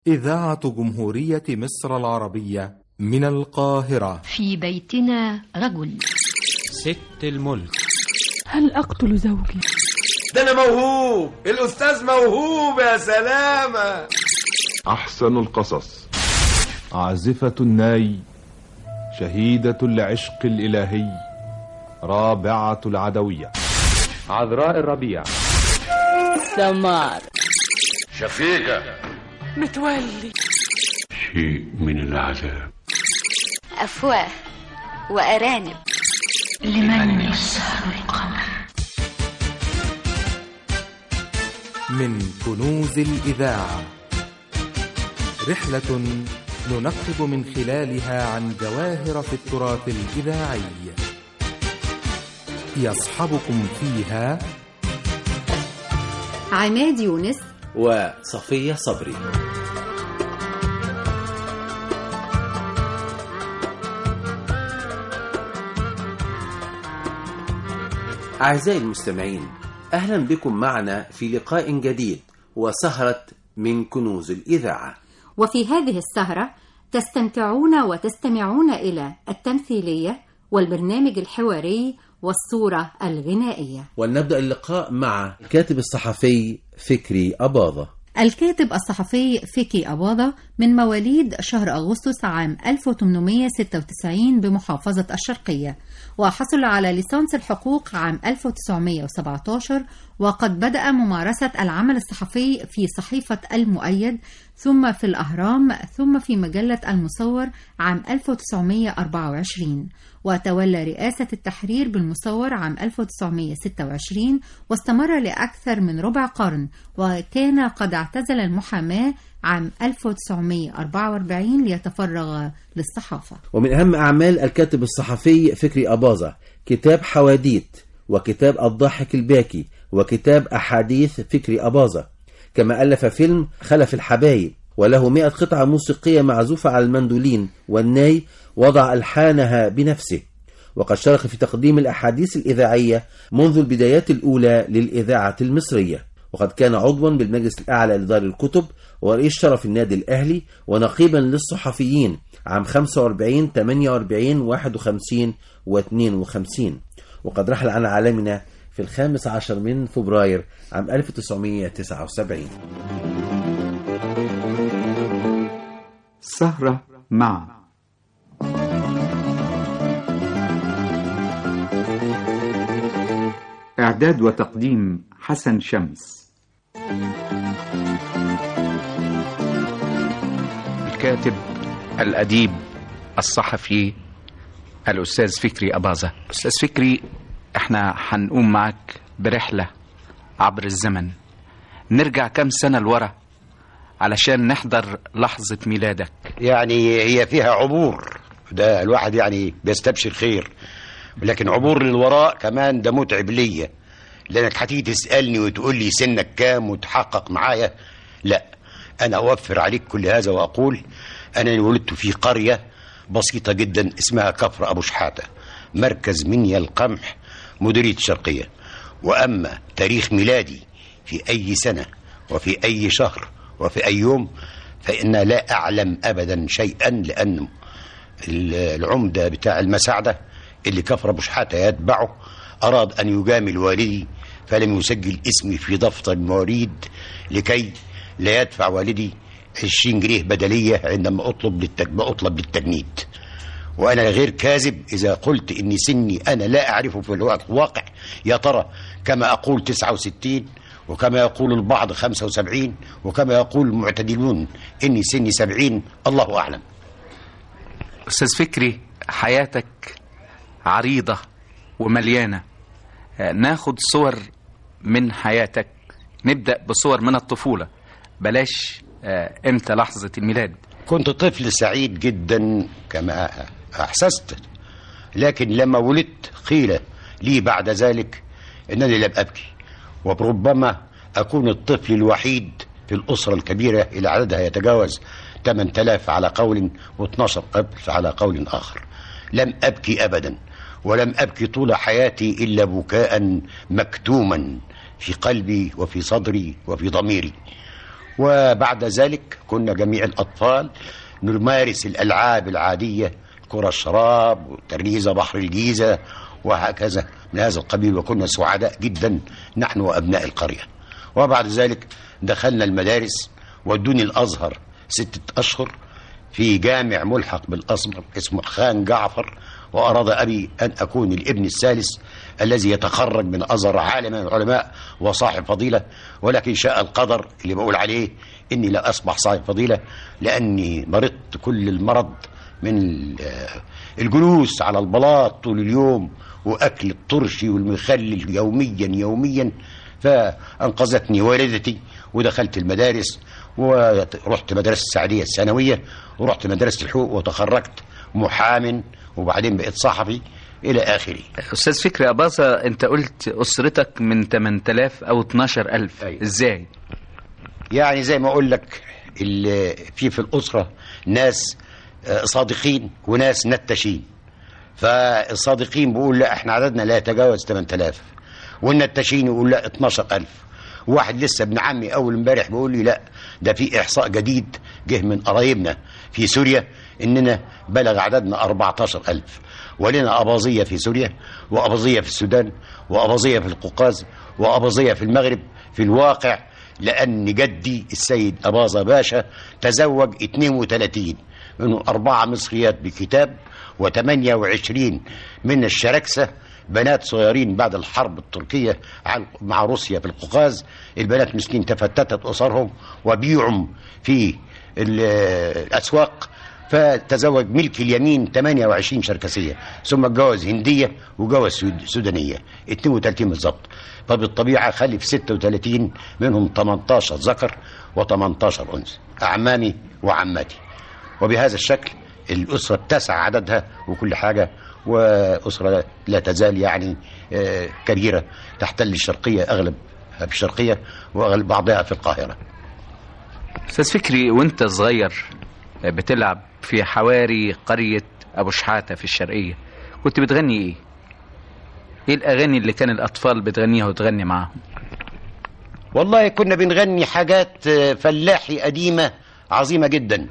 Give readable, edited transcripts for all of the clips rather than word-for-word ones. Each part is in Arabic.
إذاعة جمهورية مصر العربية من القاهرة. في بيتنا رجل. ست الملك. هل أقتل زوجي؟ ده أنا موهوب، الأستاذ موهوب يا سلامة. أحسن القصص. عازفة الناي، شهيدة العشق الإلهي، رابعة العدوية، عذراء الربيع، سمار، شفيقة، متولي، شيء من العذاب، أفواه وأرانب، لمن يسهر القمر. من كنوز الإذاعة، رحلة ننقب من خلالها عن جواهر في التراث الإذاعي. يصحبكم فيها عماد يونس وصفية صبري. أعزائي المستمعين، أهلا بكم معنا في لقاء جديد وسهرة من كنوز الإذاعة. وفي هذه السهرة تستمتعون وتستمعون إلى التمثيلية والبرنامج الحواري والصورة الغنائية. ولنبدأ اللقاء مع الكاتب الصحفي فكري أباظة. الكاتب الصحفي فكري أباظة من مواليد شهر أغسطس عام 1896 بمحافظة الشرقية، وحصل على ليسانس الحقوق عام 1917، وقد بدأ ممارسة العمل الصحفي في صحيفة المؤيد، ثم في الأهرام، ثم في مجلة المصور عام 1924، وتولى رئاسة التحرير بالمصور عام 1926، واستمر لأكثر من ربع قرن، وكان قد اعتزل المحاماة عام 1944 ليتفرغ للصحافة. ومن أهم أعمال الكاتب الصحفي فكري أباظة كتاب حواديت، وكتاب الضاحك الباكي، وكتاب أحاديث فكري أباظة، كما ألف فيلم خلف الحبايب، وله 100 قطعة موسيقية معزوفة على المندولين والناي، وضع ألحانها بنفسه، وقد شارك في تقديم الأحاديث الإذاعية منذ البدايات الأولى للإذاعة المصرية، وقد كان عضوا بالمجلس الأعلى لدار الكتب، ورئيس شرف النادي الأهلي، ونقيبا للصحفيين عام 45 48 51 و52، وقد رحل عن عالمنا في 15 من فبراير عام 1979. سهرة مع إعداد وتقديم حسن شمس. الكاتب الأديب الصحفي الأستاذ فكري أباظة. أستاذ فكري، احنا هنقوم معك برحلة عبر الزمن، نرجع كم سنة لورا علشان نحضر لحظة ميلادك. يعني هي فيها عبور، ده الواحد يعني بيستبشر خير، لكن عبور للوراء كمان ده متعب ليا، لأنك هتيجي تسألني وتقول لي سنك كام وتحقق معايا. لا، أنا أوفر عليك كل هذا وأقول أنا ولدت في قرية بسيطة جدا اسمها كفر أبو شحاتة، مركز منيا القمح، مديرية الشرقية. وأما تاريخ ميلادي في أي سنة وفي أي شهر وفي أي يوم فإن لا أعلم أبدا شيئا، لأن العمدة بتاع المساعدة اللي كفر أبو شحاتة يتبعه أراد أن يجامل والدي، فلم يسجل اسمي في دفتر المواليد لكي لا يدفع والدي 20 جنيه بدلية عندما أطلب للتجنيد. وأنا غير كاذب إذا قلت إن سني أنا لا أعرفه في الواقع، يا ترى كما أقول 69 وكما يقول البعض 75 وكما يقول المعتدلون إني سني 70، الله أعلم. أستاذ فكري، حياتك عريضة ومليانة، ناخد صور من حياتك. نبدأ بصور من الطفولة، بلاش امتى لحظة الميلاد. كنت طفل سعيد جدا كما أحسست، لكن لما ولدت قيل لي بعد ذلك أنني لم أبكي، وربما أكون الطفل الوحيد في الأسرة الكبيرة إلى عددها يتجاوز 8000 على قول و12 على قول آخر. لم أبكي أبدا، ولم أبكي طول حياتي إلا بكاء مكتوما في قلبي وفي صدري وفي ضميري. وبعد ذلك كنا جميع الأطفال نمارس الألعاب العادية، كرة الشراب وتريزة بحر الجيزة وهكذا من هذا القبيل، وكنا سعداء جدا نحن وأبناء القرية. وبعد ذلك دخلنا المدارس، ودوني الأزهر 6 أشهر في جامع ملحق بالأزهر اسمه خان جعفر، وأراد أبي أن أكون الابن الثالث الذي يتخرج من أزهر عالما من العلماء وصاحب فضيلة، ولكن شاء القدر اللي بقول عليه إني لا أصبح صاحب فضيلة، لأني مرضت كل المرض من الجلوس على البلاط طول اليوم وأكل الطرشي والمخلل يوميا، فأنقذتني والدتي ودخلت المدارس، ورحت مدرسة السعدية الثانوية، ورحت مدرسة الحقوق وتخرجت محام، وبعدين بقيت صحفي إلى آخره. أستاذ فكري أباظة، أنت قلت أسرتك من 8000 أو 12000. أيوة. إزاي؟ يعني زي ما أقول لك في الأسرة ناس صادقين وناس نتشين. فالصادقين بيقول لا احنا عددنا لا يتجاوز 8000، والنتشين يقول لا 12000. واحد لسه ابن عمي اول امبارح بيقول لي لا ده في احصاء جديد جه من قرايبنا في سوريا اننا بلغ عددنا 14000، ولنا أباظية في سوريا وأباظية في السودان وأباظية في القوقاز وأباظية في المغرب. في الواقع لأن جدي السيد أباظة باشا تزوج 32 منهم 4 مصريات بكتاب و28 من الشركسة بنات صغيرين بعد الحرب التركية مع روسيا في القوقاز. البنات مسكين تفتتت أسرهم وبيعهم في الأسواق، فتزوج ملك اليمين 28 شركسية، ثم اتجوز هندية وجوز سودانية 32 بالظبط. فبالطبيعة خلف 36 منهم 18 ذكر و18 أنثى، أعمامي وعماتي. وبهذا الشكل الأسرة اتسع عددها وكل حاجة، وأسرة لا تزال يعني كبيرة تحتل الشرقية، أغلب في الشرقية وأغلب بعضها في القاهرة. أستاذ فكري، وانت صغير بتلعب في حواري قرية أبو شحاتة في الشرقية، كنت بتغني إيه؟ إيه الأغاني اللي كان الأطفال بتغنيها وتغني معاهم؟ والله كنا بنغني حاجات فلاحي قديمة عظيمة جدا،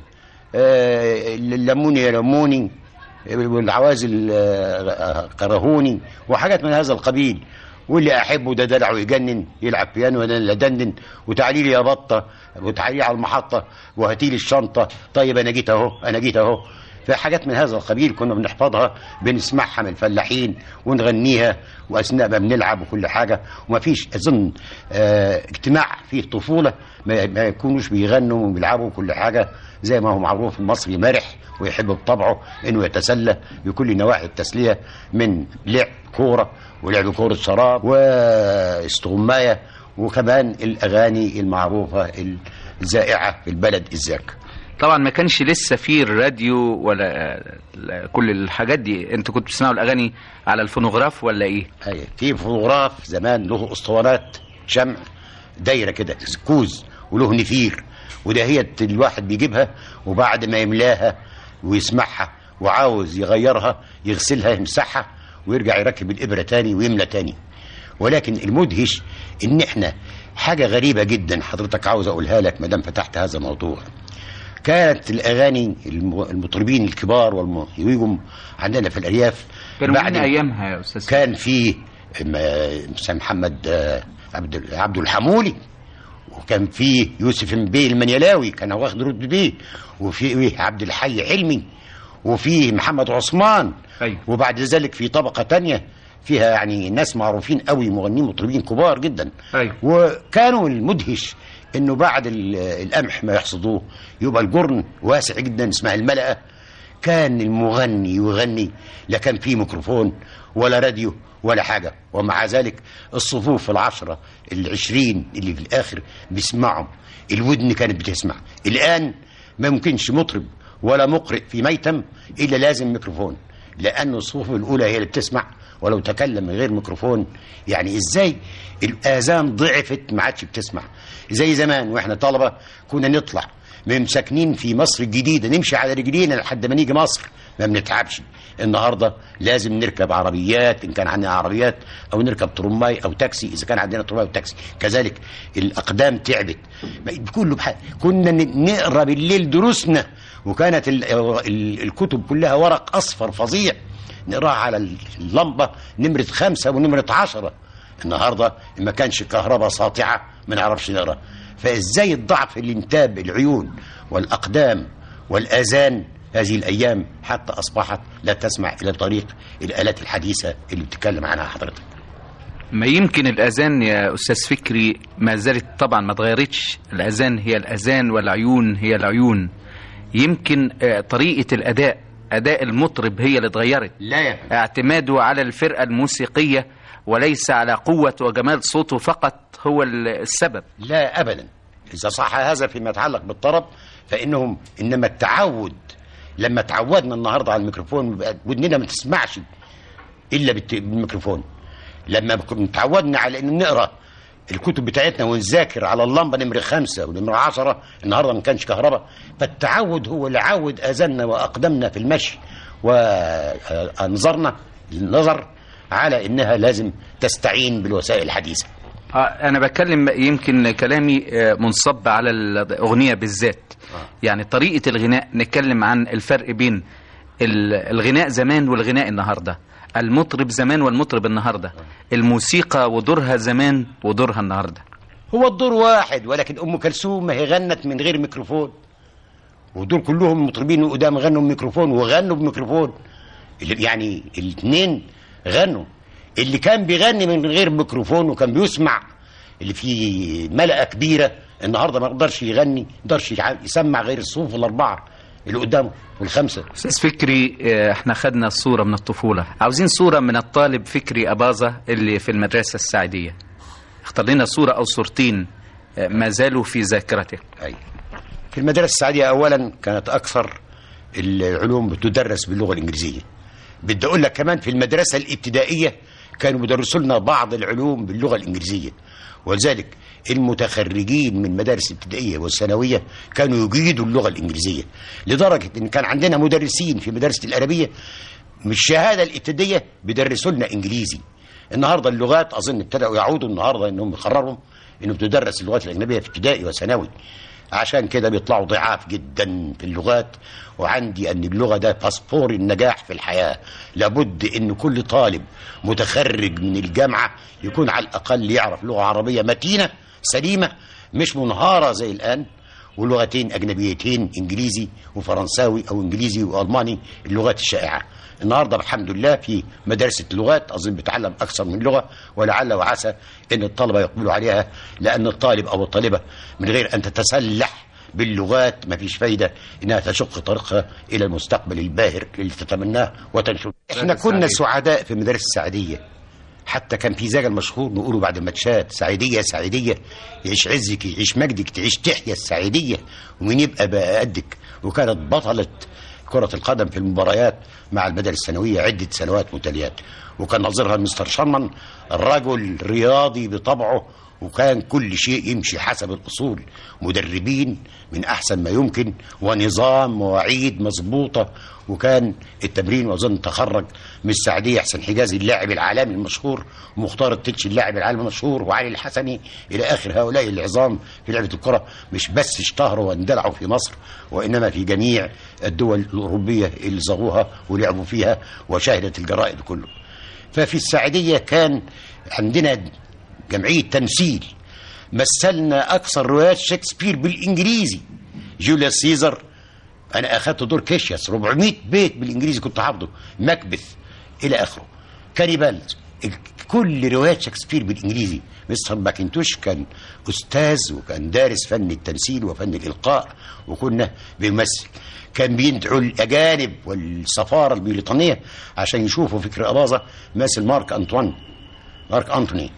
لموني يا لموني والعوازل كرهوني وحاجات من هذا القبيل. واللي أحبه ده دلع ويجنن، يلعب بيانو وأنا اللي أدندن، وتعالي لي يا بطة وتعالي على المحطة وهاتي لي الشنطة، طيب أنا جيت أهو. فحاجات من هذا القبيل كنا بنحفظها بنسمعها من الفلاحين ونغنيها وأثناء ما بنلعب وكل حاجة. وما فيش أظن اجتماع فيه طفولة ما يكونوش بيغنوا وبيلعبوا وكل حاجة، زي ما هو معروف المصري مرح ويحب بطبعه انه يتسلى بكل نواحي التسلية، من لعب كورة ولعب كورة شراب واستغماية، وكمان الأغاني المعروفة الزائعة في البلد الزاك. طبعا ما كانش لسه في الراديو ولا كل الحاجات دي، انتوا كنتوا بتسمعوا الأغاني على الفونوغراف ولا ايه؟ ايوه، في فونوغراف زمان له اسطوانات شمع دايرة كده كوز وله نفير، وده هي الواحد بيجيبها وبعد ما يملاها ويسمعها وعاوز يغيرها يغسلها يمسحها ويرجع يركب الإبرة تاني ويملى تاني. ولكن المدهش ان احنا حاجة غريبة جدا حضرتك عاوز اقولها لك مدام فتحت هذا الموضوع. كانت الأغاني المطربين الكبار والموسيقيين عندنا في الأرياف بعد أيامها يا أستاذ كان في محمد عبد الحمولي، وكان في يوسف بيه المنيلاوي كان واخد رتبة بيه، وفي عبد الحي حلمي، وفي محمد عثمان. أيوة. وبعد ذلك في طبقة تانية فيها يعني ناس معروفين قوي مغنيين مطربين كبار جدا. أيوة. وكانوا المدهش انه بعد القمح ما يحصدوه يبقى الجرن واسع جدا اسمها الملأة، كان المغني يغني لا كان فيه ميكروفون ولا راديو ولا حاجة، ومع ذلك الصفوف 10 20 اللي في الآخر بيسمعهم، الودن كانت بتسمع. الآن ما ممكنش مطرب ولا مقرئ في ميتم إلا لازم ميكروفون، لأن الصفوف الأولى هي اللي بتسمع، ولو تكلم من غير ميكروفون يعني إزاي الآذان ضعفت ما عادش بتسمع. زي زمان وإحنا طلبة كنا نطلع من ساكنين في مصر الجديدة نمشي على رجلينا لحد ما نيجي مصر ما بنتعبش. النهارده لازم نركب عربيات ان كان عندنا عربيات، او نركب ترماي او تاكسي اذا كان عندنا ترماي او تاكسي. كذلك الاقدام تعبت كله كنا نقرا بالليل دروسنا، وكانت الكتب كلها ورق اصفر فظيع نقراها على اللمبه نمره 5 ونمره 10. النهارده ما كانش كهرباء ساطعه ما نعرفش نقرا. فازاي الضعف اللي انتاب العيون والاقدام والاذان هذه الأيام حتى أصبحت لا تسمع إلى طريق الآلات الحديثة اللي بتتكلم عنها حضرتك. ما يمكن الأذان يا أستاذ فكري ما زالت طبعا ما تغيرتش. الأذان هي الأذان والعيون هي العيون. يمكن طريقة أداء المطرب هي اللي اتغيرت. لا يا فندم. اعتماده على الفرقة الموسيقية وليس على قوة وجمال صوته فقط هو السبب. لا أبدا. إذا صح هذا فيما يتعلق بالطرب فإنهم إنما التعود. لما تعودنا النهارده على الميكروفون ودننا ما تسمعش الا بالميكروفون. لما تعودنا على ان نقرا الكتب بتاعتنا ونذاكر على اللمبه نمره 5 ونمره 10 النهارده ما كانش كهرباء. فالتعود هو اللي عود اذاننا واقدامنا في المشي وانظرنا النظر على انها لازم تستعين بالوسائل الحديثه. أنا بتكلم يمكن كلامي منصب على الأغنية بالذات. يعني طريقة الغناء نتكلم عن الفرق بين الغناء زمان والغناء النهاردة، المطرب زمان والمطرب النهاردة، الموسيقى ودورها زمان ودورها النهاردة. هو الدور واحد، ولكن أم كلثوم ما هي غنت من غير ميكروفون، ودول كلهم مطربين قدام غنوا بميكروفون وغنوا بميكروفون. يعني الاثنين غنوا. اللي كان بيغني من غير ميكروفون وكان بيسمع اللي فيه ملأة كبيرة النهارده ما يقدرش يغني، ما يقدرش يسمع غير الصوف الأربعة اللي قدامه والخمسة. أستاذ فكري احنا خدنا صورة من الطفولة، عاوزين صورة من الطالب فكري أباظة اللي في المدرسة السعيدية. اختار لنا صورة أو صورتين ما زالوا في ذاكرتك. أي في المدرسة السعيدية أولا كانت أكثر العلوم بتدرس باللغة الإنجليزية. بدي أقول لك كمان في المدرسة الابتدائية كانوا بيدرسوا لنا بعض العلوم باللغة الإنجليزية، ولذلك المتخرجين من مدارس الابتدائية والثانوية كانوا يجيدوا اللغة الإنجليزية، لدرجة إن كان عندنا مدرسين في مدارس العربية مش الشهادة الابتدائية بيدرسوا لنا إنجليزي. النهاردة اللغات أظن ابتدأوا يعودوا النهاردة إنهم يقرروا إنه بتدرس اللغات الأجنبية في ابتدائي وثانوي، عشان كده بيطلعوا ضعاف جدا في اللغات. وعندي أن اللغة ده باسبور النجاح في الحياة. لابد أن كل طالب متخرج من الجامعة يكون على الأقل يعرف لغة عربية متينة سليمة مش منهارة زي الآن، ولغتين أجنبيتين إنجليزي وفرنساوي أو إنجليزي وألماني اللغات الشائعة. النهاردة الحمد لله في مدرسة اللغات أظن بتعلم أكثر من لغة، ولعل وعسى أن الطلبة يقبلوا عليها، لأن الطالب أو الطالبة من غير أن تتسلح باللغات ما فيش فايدة إنها تشق طريقها إلى المستقبل الباهر اللي تتمناه وتنشر. إحنا كنا سعداء في مدارس السعيدية، حتى كان في زاجل مشهور نقوله بعد الماتشات: سعيدية سعيدية يعيش عزك يعيش مجدك تعيش تحيا السعيدية ومين يبقى بقى قدك. وكانت بطلة كرة القدم في المباريات مع المدارس الثانوية عدة سنوات متليات، وكان نظيرها مستر شرمان الرجل رياضي بطبعه، وكان كل شيء يمشي حسب الأصول، مدربين من أحسن ما يمكن ونظام مواعيد مظبوطة. وكان التمرين وأظن تخرج من السعدية حسن حجازي اللاعب العالمي المشهور، ومختار التتش اللاعب العالمي المشهور، وعلي الحسني إلى آخر هؤلاء العظام في لعبة الكرة. مش بس اشتهروا واندلعوا في مصر وإنما في جميع الدول الأوروبية اللي صاغوها ولعبوا فيها وشاهدت الجرائد كله. ففي السعدية كان عندنا جمعية تمثيل مثلنا أكثر روايات شكسبير بالإنجليزي. جوليوس سيزر أنا أخذت دور كيشياس 400 بيت بالإنجليزي كنت حافظه، مكبث إلى آخره، كانيبال، كل روايات شكسبير بالإنجليزي. مستر ماكنتوش كان أستاذ وكان دارس فن التمثيل وفن الإلقاء، وكنا بنمثل. كان بيدعوا الأجانب والسفارة البريطانية عشان يشوفوا فكري أباظة مثل مارك أنتوني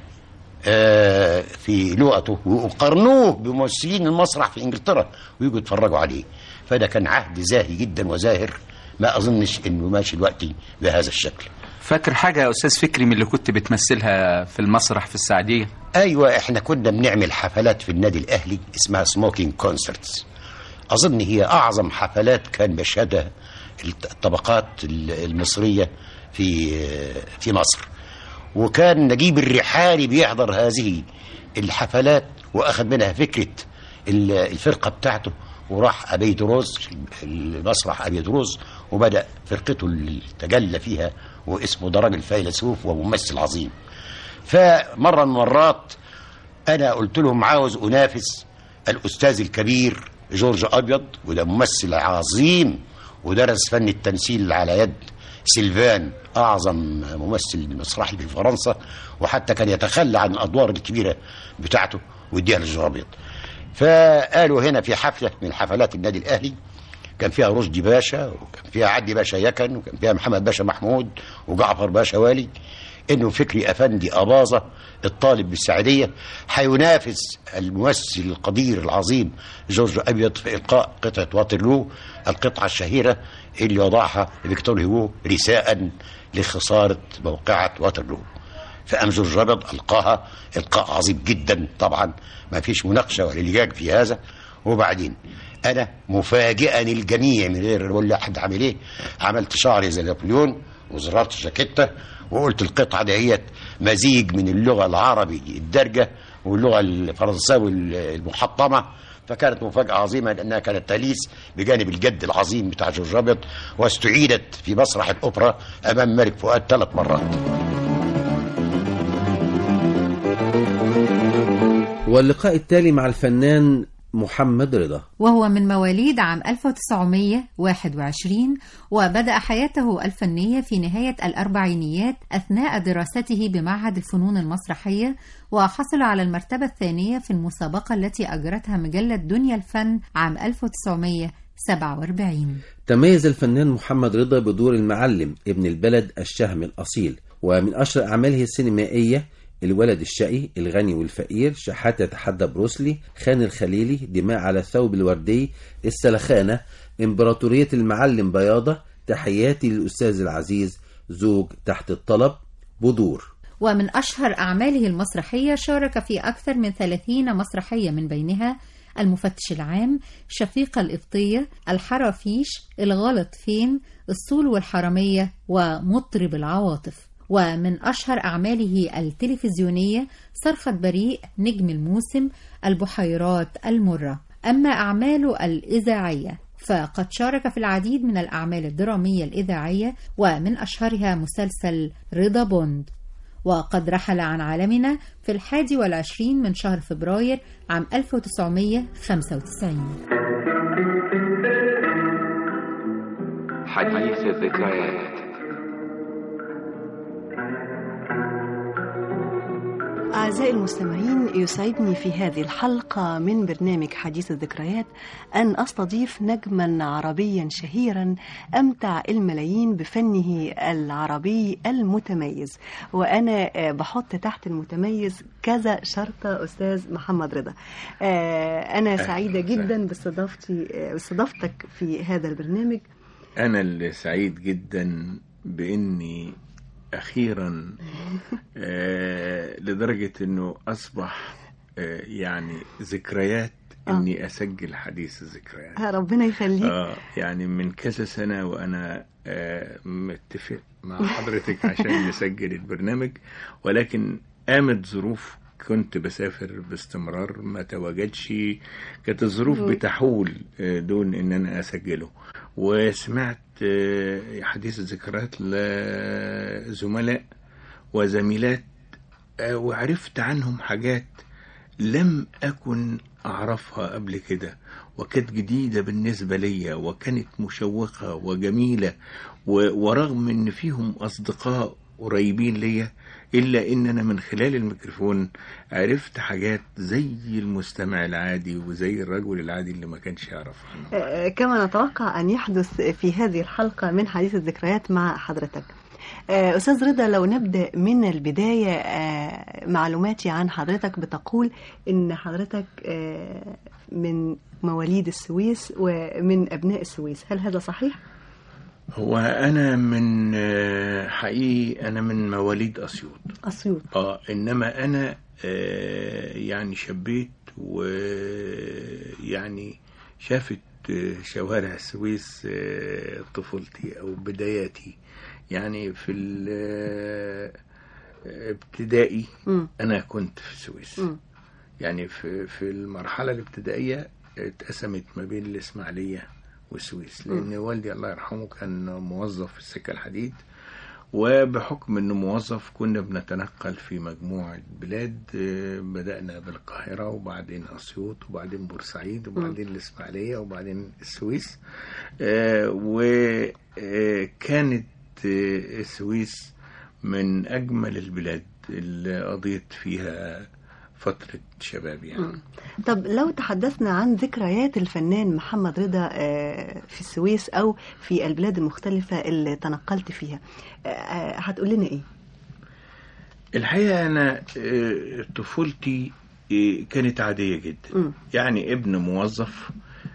في لغته، وقارنوه بممثلين المسرح في إنجلترا ويجوا يتفرجوا عليه. فده كان عهد زاهي جدا وزاهر، ما أظنش إنه ماشي الوقت بهذا الشكل. فاكر حاجة يا أستاذ فكري من اللي كنت بتمثلها في المسرح في السعدية؟ أيوة، إحنا كنا بنعمل حفلات في النادي الأهلي اسمها سموكينج كونسرتس. أظن هي أعظم حفلات كان بيشهدها الطبقات المصرية في مصر. وكان نجيب الريحاني بيحضر هذه الحفلات وأخذ منها فكرة الفرقة بتاعته، وراح أبيدروز المسرح أبيدروز وبدأ فرقته اللي تجلى فيها، واسمه ده راجل فيلسوف وممثل عظيم. فمرة من المرات أنا قلت لهم عاوز أنافس الأستاذ الكبير جورج أبيض، وده ممثل عظيم ودرس فن التمثيل على يد سيلفان أعظم ممثل مسرحي في فرنسا، وحتى كان يتخلى عن الأدوار الكبيرة بتاعته ويديها لجورج أبيض. فقالوا هنا في حفلة من حفلات النادي الأهلي كان فيها رشدي باشا، وكان فيها عدي باشا يكن، وكان فيها محمد باشا محمود، وجعفر باشا والي، انه فكري افندي اباظة الطالب بالسعودية هينافس الممثل القدير العظيم جورج ابيض في القاء قطعة واترلو، القطعة الشهيرة اللي وضعها فيكتور هيغو رثاء لخسارة موقعة واترلو. فقام جورج ابيض القاها القاء عظيم جدا، طبعا ما فيش مناقشة ولا لجاج في هذا. وبعدين انا مفاجئا الجميع من غير اقول لحد عامل ايه، عملت شعري زي نابليون وزرارة الجاكيتة، وقلت القطعة دهيت مزيج من اللغة العربي الدارجة واللغة الفرنساوي المحطمة. فكانت مفاجأة عظيمة لأنها كانت تليس بجانب الجد العظيم بتاع جورج أبيض، واستعيدت في مسرح الأوبرا أمام ملك فؤاد 3 مرات. واللقاء التالي مع الفنان محمد رضا، وهو من مواليد عام 1921، وبدأ حياته الفنية في نهاية الأربعينيات أثناء دراسته بمعهد الفنون المسرحية، وحصل على المرتبة الثانية في المسابقة التي أجرتها مجلة دنيا الفن عام 1947. تميز الفنان محمد رضا بدور المعلم ابن البلد الشهم الأصيل، ومن أشهر أعماله السينمائية الولد الشقي، الغني والفقير، شحات يتحدى بروسلي، خان الخليلي، دماء على الثوب الوردي، السلخانة، إمبراطورية المعلم بياضة، تحياتي للأستاذ العزيز، زوج تحت الطلب، بدور. ومن أشهر أعماله المسرحية شارك في أكثر من 30 مسرحية، من بينها المفتش العام، شفيقة الإبطية، الحرافيش، الغلط فين، الصول والحرامية، ومطرب العواطف. ومن أشهر أعماله التلفزيونية صرخة بريء، نجم الموسم، البحيرات المرة. أما أعماله الإذاعية فقد شارك في العديد من الأعمال الدرامية الإذاعية، ومن أشهرها مسلسل رضا بوند. وقد رحل عن عالمنا في 21 من شهر فبراير عام 1995. حديث الذكريات. أعزائي المستمعين، يسعدني في هذه الحلقة من برنامج حديث الذكريات أن أستضيف نجما عربيا شهيرا أمتع الملايين بفنه العربي المتميز، وأنا بحط تحت المتميز كذا شرطة أستاذ محمد رضا. أنا سعيدة جدا باستضافتك في هذا البرنامج. أنا اللي سعيد جدا بإني أخيرا لدرجة أنه أصبح يعني ذكريات أني أسجل حديث الذكريات. ربنا يخليك. يعني من كذا سنة وأنا متفق مع حضرتك عشان نسجل البرنامج، ولكن قامت ظروف كنت بسافر باستمرار ما تواجدش، كانت الظروف بتحول دون ان انا اسجله. وسمعت حديث الذكريات لزملاء وزميلات وعرفت عنهم حاجات لم اكن اعرفها قبل كده، وكانت جديدة بالنسبة لي، وكانت مشوقة وجميلة، ورغم ان فيهم اصدقاء قريبين ليا، إلا إن أنا من خلال الميكروفون عرفت حاجات زي المستمع العادي وزي الرجل العادي اللي ما كانش يعرفها. كما نتوقع أن يحدث في هذه الحلقة من حديث الذكريات مع حضرتك. أستاذ رضا، لو نبدأ من البداية، معلوماتي عن حضرتك بتقول إن حضرتك من مواليد السويس ومن أبناء السويس، هل هذا صحيح؟ هو أنا من حقيقي أنا من مواليد أسيوط. إنما أنا يعني شبيت ويعني شافت شوارع السويس طفولتي أو بداياتي. يعني في الابتدائي أنا كنت في السويس. يعني في المرحلة الابتدائية اتقسمت ما بين الإسماعيلية والسويس، لأن والدي الله يرحمه كان موظف في السكة الحديد، وبحكم أنه موظف كنا بنتنقل في مجموعة بلاد. بدأنا بالقاهرة وبعدين أسيوط وبعدين بورسعيد وبعدين الإسماعيلية وبعدين السويس. وكانت السويس من أجمل البلاد اللي قضيت فيها فترة شباب يعني. طب لو تحدثنا عن ذكريات الفنان محمد رضا في السويس أو في البلاد المختلفة اللي تنقلت فيها، هتقول لنا إيه؟ الحقيقة أنا طفولتي كانت عادية جدا. يعني ابن موظف،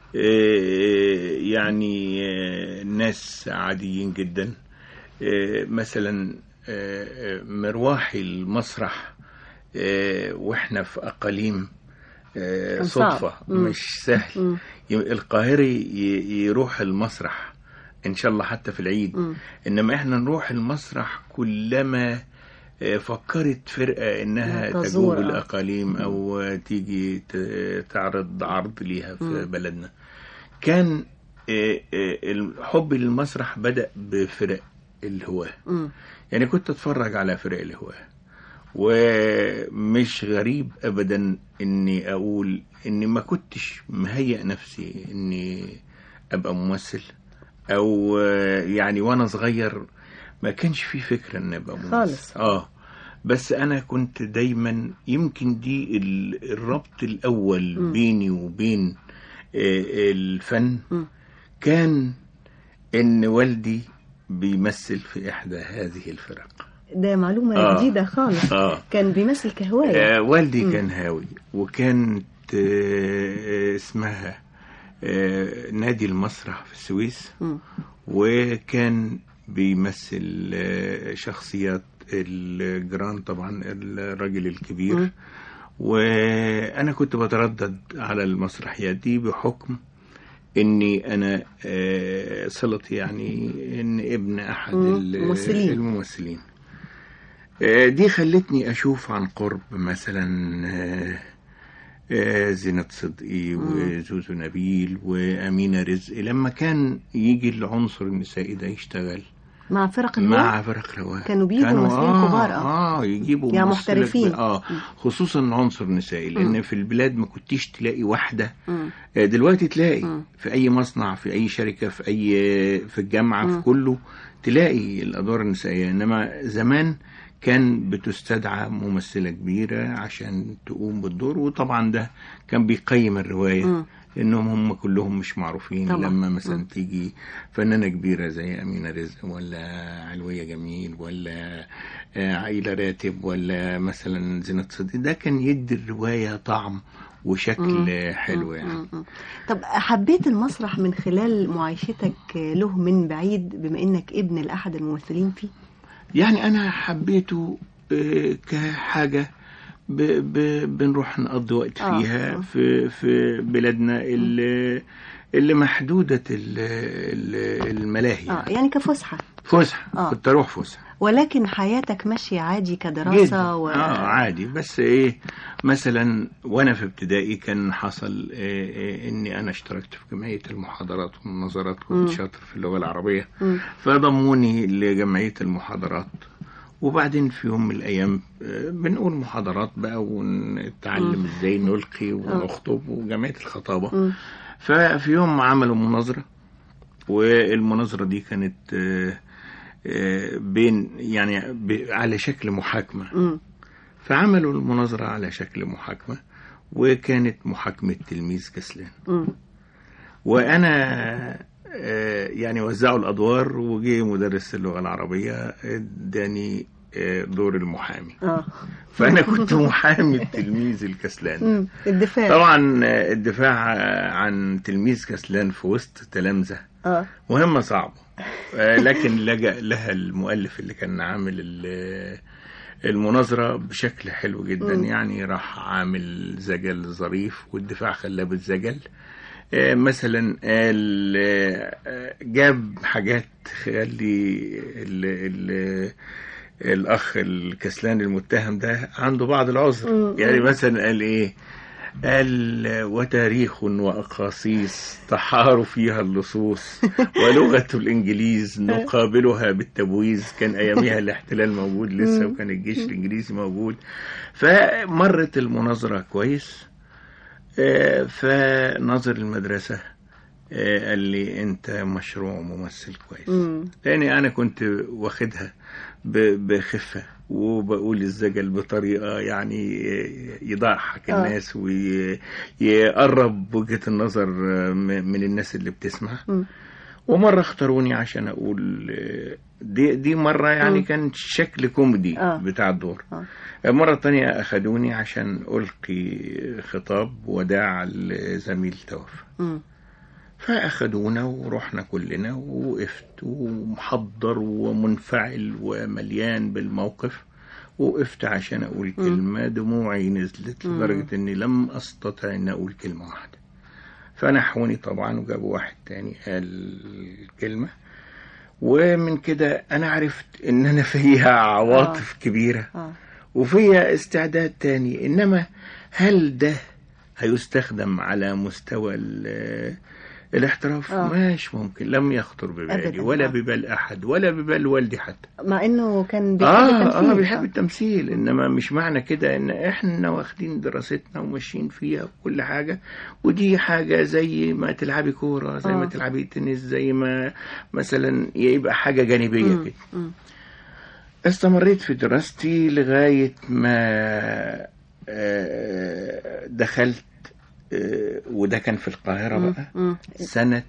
يعني ناس عاديين جدا. مثلا مروحي المسرح واحنا في اقاليم صدفة مش سهل. القاهري يروح المسرح ان شاء الله حتى في العيد، انما احنا نروح المسرح كلما فكرت فرقة انها تجوب الاقاليم او تيجي تعرض عرض ليها في بلدنا. كان الحب للمسرح بدأ بفرق الهواة. يعني كنت اتفرج على فرق الهواة، ومش غريب ابدا اني اقول اني ما كنتش مهيئ نفسي اني ابقى ممثل، او يعني وانا صغير ما كانش في فكرة ان ابقى ممثل خالص. بس انا كنت دايما، يمكن دي الربط الاول بيني وبين الفن، كان ان والدي بيمثل في احدى هذه الفرق. ده معلومة جديدة خالص. كان بيمثل كهواية. والدي كان هاوي، وكانت اسمها نادي المسرح في السويس. وكان بيمثل شخصيات الجران طبعا، الراجل الكبير. وانا كنت بتردد على المسرحيات دي بحكم اني انا صلتي يعني ان ابن احد الممثلين. دي خلتني اشوف عن قرب مثلا زينة صدقي وزوزو نبيل وامينة رزق، لما كان يجي العنصر النسائي ده يشتغل مع فرق الهواء كانوا بيجيبوا ممثلين كبار يجيبوا يعني محترفين خصوصا عنصر نسائي، لان في البلاد ما كنتيش تلاقي واحدة. دلوقتي تلاقي في اي مصنع، في اي شركة، في الجامعة، في كله تلاقي الادوار النسائية. انما زمان كان بتستدعى ممثلة كبيرة عشان تقوم بالدور، وطبعا ده كان بيقيم الرواية لأنهم هم كلهم مش معروفين طبعا. لما مثلا تيجي فنانة كبيرة زي أمينة رزق ولا علوية جميل ولا عائلة راتب ولا مثلا زينة صدقي، ده كان يدي الرواية طعم وشكل حلو يعني. طب حبيت المسرح من خلال معايشتك له من بعيد، بما إنك ابن لأحد الممثلين فيه؟ يعني أنا حبيته كحاجة بنروح نقضي وقت فيها في بلادنا اللي محدودة الملاهي. يعني كفسحة. كنت أروح فسحة. ولكن حياتك ماشية عادي كدراسة عادي. بس مثلا وانا في ابتدائي كان حصل اني انا اشتركت في جمعية المحاضرات والمناظرات، كنت شاطر في اللغة العربية فضموني لجمعية المحاضرات. وبعدين في يوم من الايام بنقول محاضرات بقى ونتعلم ازاي نلقي ونخطب، وجمعية الخطابة. ففي يوم عملوا مناظرة، والمناظرة دي كانت بين يعني على شكل محاكمة. فعملوا المناظرة على شكل محاكمة، وكانت محاكمة تلميذ كسلان. وأنا يعني وزعوا الأدوار، وجي مدرس اللغة العربية اداني دور المحامي. فأنا كنت محامي التلميذ الكسلان. الدفاع طبعا الدفاع عن تلميذ كسلان في وسط تلامذة مهمة صعبة، لكن لجأ لها المؤلف اللي كان عامل المناظرة بشكل حلو جدا. يعني راح عامل زجل ظريف، والدفاع خلاه بالزجل مثلا جاب حاجات خلي الأخ الكسلان المتهم ده عنده بعض العذر. يعني مثلا قال إيه؟ قال وتاريخ وأقاصيص تحار فيها اللصوص ولغة الإنجليز نقابلها بالتبويز. كان أيامها الاحتلال موجود لسه وكان الجيش الإنجليزي موجود. فمرت المناظرة كويس. فناظر المدرسة قال لي أنت مشروع ممثل كويس. لأني أنا كنت واخدها بخفة وبقول الزجل بطريقة يعني يضحك الناس ويقرب وجهة النظر من الناس اللي بتسمع. ومرة اختاروني عشان أقول دي مرة يعني كان شكل كوميدي بتاع الدور. مرة تانية أخدوني عشان ألقي خطاب وداع لزميل توفى. فأخدونا ورحنا كلنا ووقفت ومحضر ومنفعل ومليان بالموقف. وقفت عشان أقول كلمة دموعي نزلت لدرجة أني لم أستطع أن أقول كلمة واحدة. فنحوني طبعا وجابوا واحد تاني قال كلمة. ومن كده أنا عرفت أن أنا فيها عواطف كبيرة وفيها استعداد تاني. إنما هل ده هيستخدم على مستوى الاحتراف؟ مش ممكن. لم يخطر ببالي ولا ببال أحد ولا ببال والدي حتى، مع إنه كان بيحب التمثيل. بيحب التمثيل. إنما مش معنى كده إن إحنا واخدين دراستنا وماشيين فيها وكل حاجة. ودي حاجة زي ما تلعبي كورة، زي ما تلعبي تنس، زي ما مثلا يبقى حاجة جانبية كده. استمريت في دراستي لغاية ما دخلت، وده كان في القاهرة بقى سنة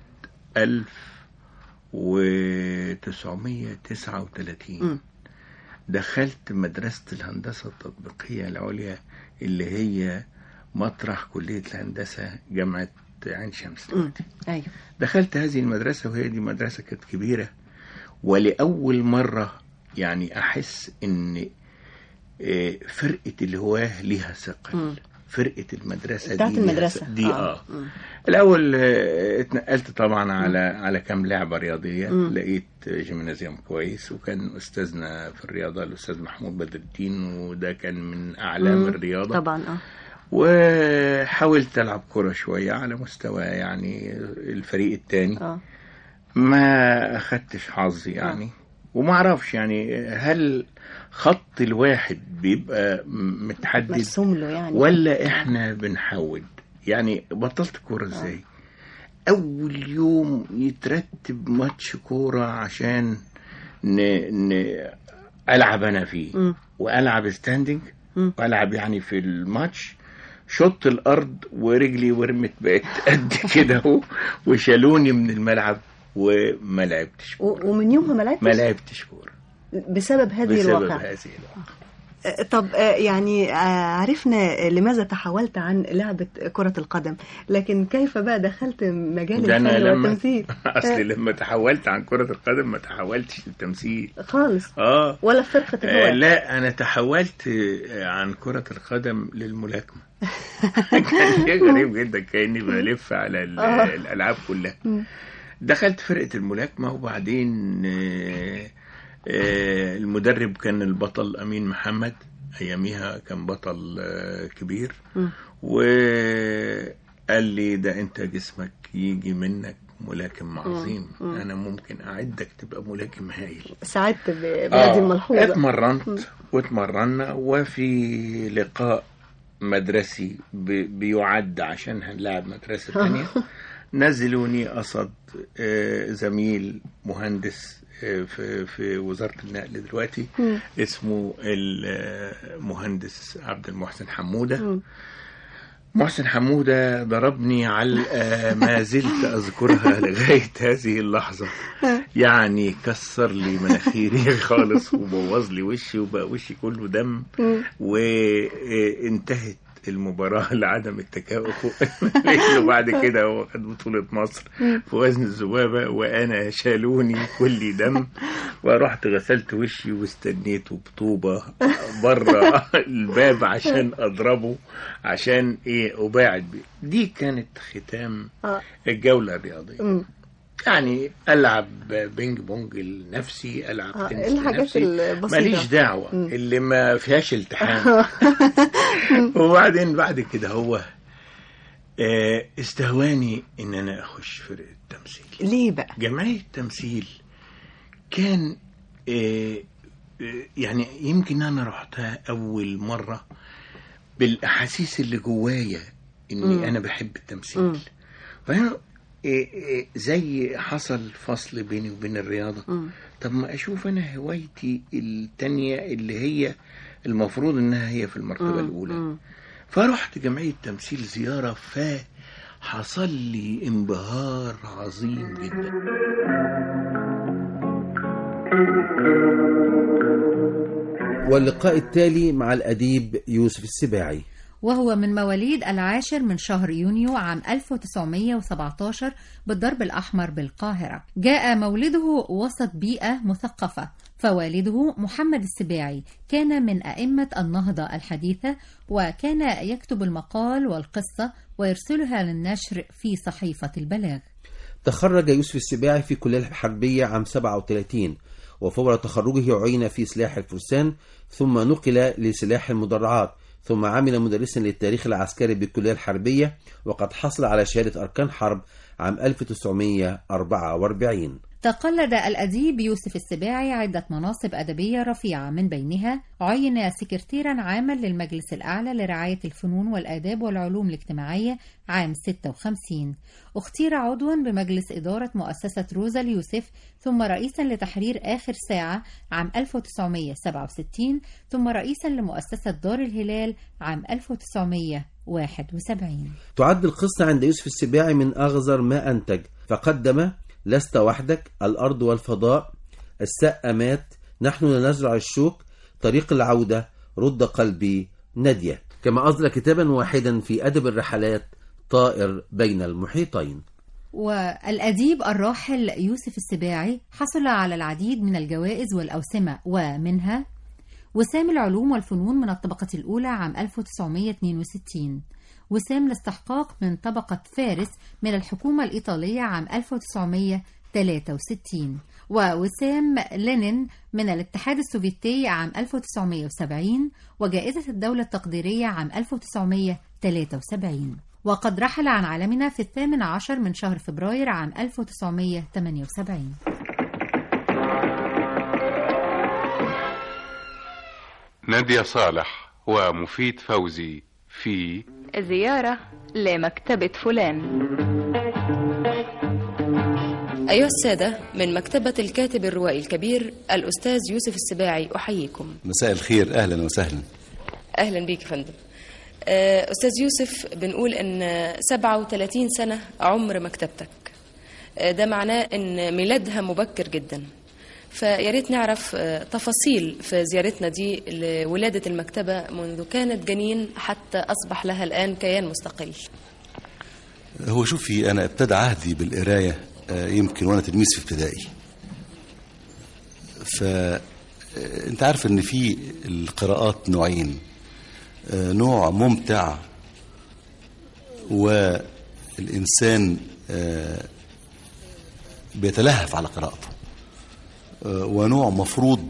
1939. دخلت مدرسة الهندسة التطبيقية العليا اللي هي مطرح كلية الهندسة جامعة عين شمس. أيوة. دخلت هذه المدرسة وهي دي مدرسة كانت كبيرة. ولأول مرة يعني أحس إن فرقة الهواه ليها ثقل. فرقة المدرسة بتاعت المدرسة دي الأول اتنقلت طبعا على كام لعبة رياضية. لقيت جيمنازيوم كويس وكان أستاذنا في الرياضة الأستاذ محمود بدر الدين، وده كان من أعلام الرياضة طبعا. وحاولت ألعب كرة شوية على مستوى يعني الفريق التاني. ما أخدتش حظي يعني. وما أعرفش يعني هل خط الواحد بيبقى متحدد مرسوم له يعني ولا إحنا بنحاول يعني. بطلت كورة إزاي؟ أول يوم يترتب ماتش كورة عشان ألعب أنا فيه وألعب ستاندينج وألعب يعني في الماتش. شط الأرض ورجلي ورمت بقت قد كده وشالوني من الملعب وما لعبتش كورة. ومن يومها ما لعبتش كورة بسبب هذه الواقعة. طب يعني عرفنا لماذا تحولت عن لعبة كرة القدم، لكن كيف بقى دخلت مجال الفن والتمثيل؟ أصلي لما تحولت عن كرة القدم ما تحولتش للتمثيل خالص. ولا في فرقة الهواء. لا، أنا تحولت عن كرة القدم للملاكمة. كان شيء غريب جدا، كأني بلف على الألعاب كلها. دخلت فرقة الملاكمة وبعدين المدرب كان البطل أمين محمد، أياميها كان بطل كبير. وقال لي ده أنت جسمك يجي منك ملاكم عظيم، أنا ممكن أعدك تبقى ملاكم هايل. سعدت بهذه الملحوظة. اتمرنت واتمرنا، وفي لقاء مدرسي بيعد عشان هنلعب مدرسة تانية نزلوني قصد زميل مهندس في وزارة النقل دلوقتي اسمه المهندس عبد المحسن حمودة. محسن حمودة ضربني علقة ما زلت أذكرها لغاية هذه اللحظة. يعني كسر لي مناخيري خالص وبوظ لي وشي وبقى وشي كله دم. وانتهت المباراة لعدم التكافؤ. وبعد كده هو خد بطولة مصر في وزن الذبابة، وأنا شالوني كل دم، ورحت غسلت وشي واستنيته بطوبة بره الباب عشان أضربه، عشان أباعد بيه. دي كانت ختام الجولة الرياضية. يعني ألعب بينج بونج لنفسي، ألعب تنس لنفسي، ماليش دعوة اللي ما فيهاش التحام. وبعدين بعد كده هو استهواني إن أنا أخش فرقة التمثيل. ليه بقى؟ جمعية التمثيل كان يعني يمكن أنا رحتها أول مرة بالأحاسيس اللي جوايا إني أنا بحب التمثيل. فأنا زي حصل فصل بيني وبين الرياضة. طب ما أشوف أنا هوايتي التانية اللي هي المفروض إنها هي في المرتبة الأولى. فرحت جمعية تمثيل زيارة، فحصل لي انبهار عظيم جدا. واللقاء التالي مع الأديب يوسف السباعي، وهو من مواليد 10 من شهر يونيو عام 1917 بالضرب الأحمر بالقاهرة. جاء مولده وسط بيئة مثقفة، فوالده محمد السباعي كان من أئمة النهضة الحديثة، وكان يكتب المقال والقصة ويرسلها للنشر في صحيفة البلاغ. تخرج يوسف السباعي في كلية الحربية عام 37، وفور تخرجه عين في سلاح الفرسان، ثم نقل لسلاح المدرعات، ثم عمل مدرسا للتاريخ العسكري بالكلية الحربية، وقد حصل على شهادة أركان حرب عام 1944. تقلد الأديب يوسف السباعي عدة مناصب أدبية رفيعة، من بينها عين سكرتيرا عاما للمجلس الأعلى لرعاية الفنون والآداب والعلوم الاجتماعية عام 56، اختير عضوا بمجلس إدارة مؤسسة روزا اليوسف، ثم رئيسا لتحرير آخر ساعة عام 1967، ثم رئيسا لمؤسسة دار الهلال عام 1971. تعد القصة عند يوسف السباعي من أغزر ما أنتج، فقدم لست وحدك، الأرض والفضاء، السقا مات، نحن لنزرع الشوك، طريق العودة، رد قلبي، نادية، كما أصدر كتابا واحدا في أدب الرحلات، طائر بين المحيطين. والأديب الراحل يوسف السباعي حصل على العديد من الجوائز والأوسمة، ومنها وسام العلوم والفنون من الطبقة الأولى عام 1962، وسام الاستحقاق من طبقة فارس من الحكومة الإيطالية عام 1963، ووسام لينين من الاتحاد السوفيتي عام 1970، وجائزة الدولة التقديرية عام 1973. وقد رحل عن عالمنا في 18 من شهر فبراير عام 1978. نادية صالح ومفيد فوزي في زيارة لمكتبة فلان. أيها السادة، من مكتبة الكاتب الروائي الكبير الأستاذ يوسف السباعي أحييكم. مساء الخير، أهلا وسهلا. أهلا بيك يا فندم. أستاذ يوسف، بنقول أن 37 سنة عمر مكتبتك، ده معناه أن ميلادها مبكر جدا، فياريت نعرف تفاصيل في زيارتنا دي لولادة المكتبة منذ كانت جنين حتى أصبح لها الآن كيان مستقل. هو شوفي، أنا ابتدى عهدي بالقراية يمكن وأنا تلميذ في ابتدائي، فأنت عارف أن في القراءات نوعين، نوع ممتع والإنسان بيتلهف على قراءته، ونوع مفروض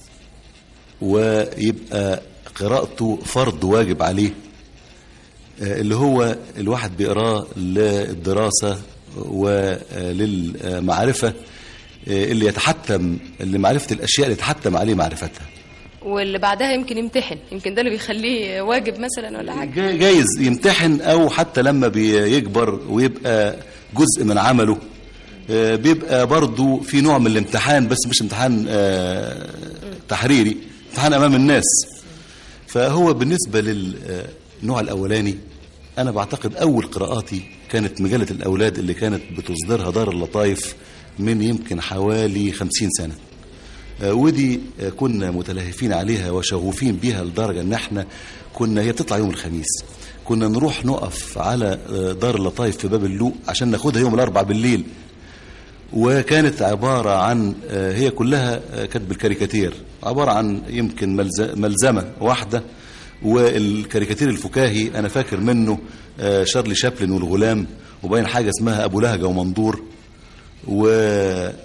ويبقى قراءته فرض واجب عليه، اللي هو الواحد بيقراه للدراسة وللمعرفة، اللي يتحتم، اللي معرفة الأشياء اللي يتحتم عليه معرفتها، واللي بعدها يمكن يمتحن، يمكن ده اللي بيخليه واجب مثلا ولا حاجة. جايز يمتحن، أو حتى لما بيكبر ويبقى جزء من عمله بيبقى برضو في نوع من الامتحان، بس مش امتحان تحريري، امتحان أمام الناس. فهو بالنسبة للنوع الأولاني، أنا بعتقد أول قراءاتي كانت مجلة الأولاد اللي كانت بتصدرها دار اللطائف من يمكن حوالي 50 سنة، ودي كنا متلهفين عليها وشغوفين بيها لدرجة ان احنا كنا، هي بتطلع يوم الخميس، كنا نروح نقف على دار اللطايف في باب اللوق عشان ناخدها يوم الأربع بالليل. وكانت عبارة عن هي كلها كانت بالكاريكاتير، عبارة عن يمكن ملزمة واحدة، والكاريكاتير الفكاهي أنا فاكر منه شارلي شابلن والغلام، وبين حاجة اسمها أبو لهجة ومندور ولويزة،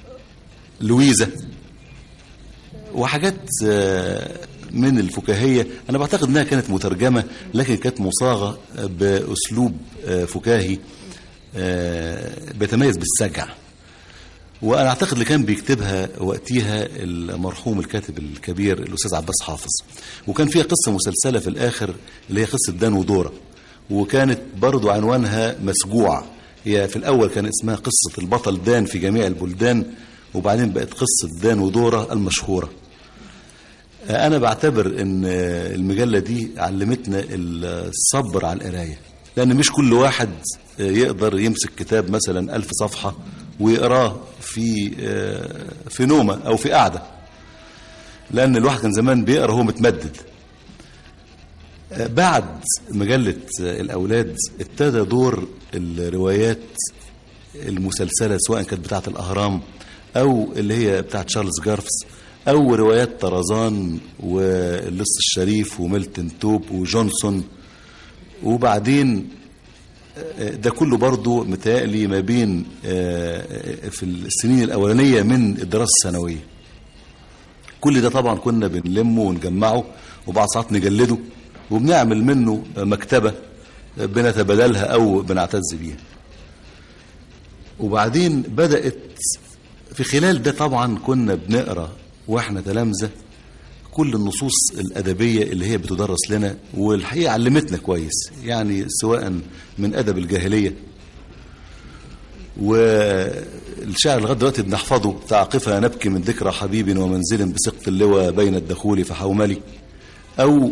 وحاجات من الفكاهية. أنا بعتقد أنها كانت مترجمة لكن كانت مصاغة بأسلوب فكاهي بيتميز بالسجع. وأنا أعتقد اللي كان بيكتبها وقتها المرحوم الكاتب الكبير الأستاذ عباس حافظ. وكان فيها قصة مسلسلة في الآخر اللي هي قصة دان ودورة، وكانت برضو عنوانها مسجوع. هي في الأول كان اسمها قصة البطل دان في جميع البلدان، وبعدين بقت قصة دان ودورة المشهورة. أنا بعتبر أن المجلة دي علمتنا الصبر على القراية، لأن مش كل واحد يقدر يمسك كتاب مثلا 1000 صفحة ويقراه في نومة أو في قعدة، لأن الواحد كان زمان بيقرأ هو متمدد. بعد مجلة الأولاد ابتدى دور الروايات المسلسلة، سواء كانت بتاعة الأهرام أو اللي هي بتاعة تشارلز جارفس، أو روايات طرزان واللص الشريف وميلتون توب وجونسون. وبعدين ده كله برضو متهيألي ما بين في السنين الأولانية من الدراسة الثانوية. كل ده طبعا كنا بنلمه ونجمعه، وبعض ساعات نجلده وبنعمل منه مكتبة بنتبادلها أو بنعتز بيها. وبعدين بدأت في خلال ده طبعا كنا بنقرأ واحنا تلامذة كل النصوص الأدبية اللي هي بتدرس لنا، والحقيقة علمتنا كويس، يعني سواء من أدب الجاهلية والشعر لغاية دلوقتي بنحفظه، تعقفها نبكي من ذكرى حبيب ومنزل بسقط اللوى بين الدخول فحوملي، أو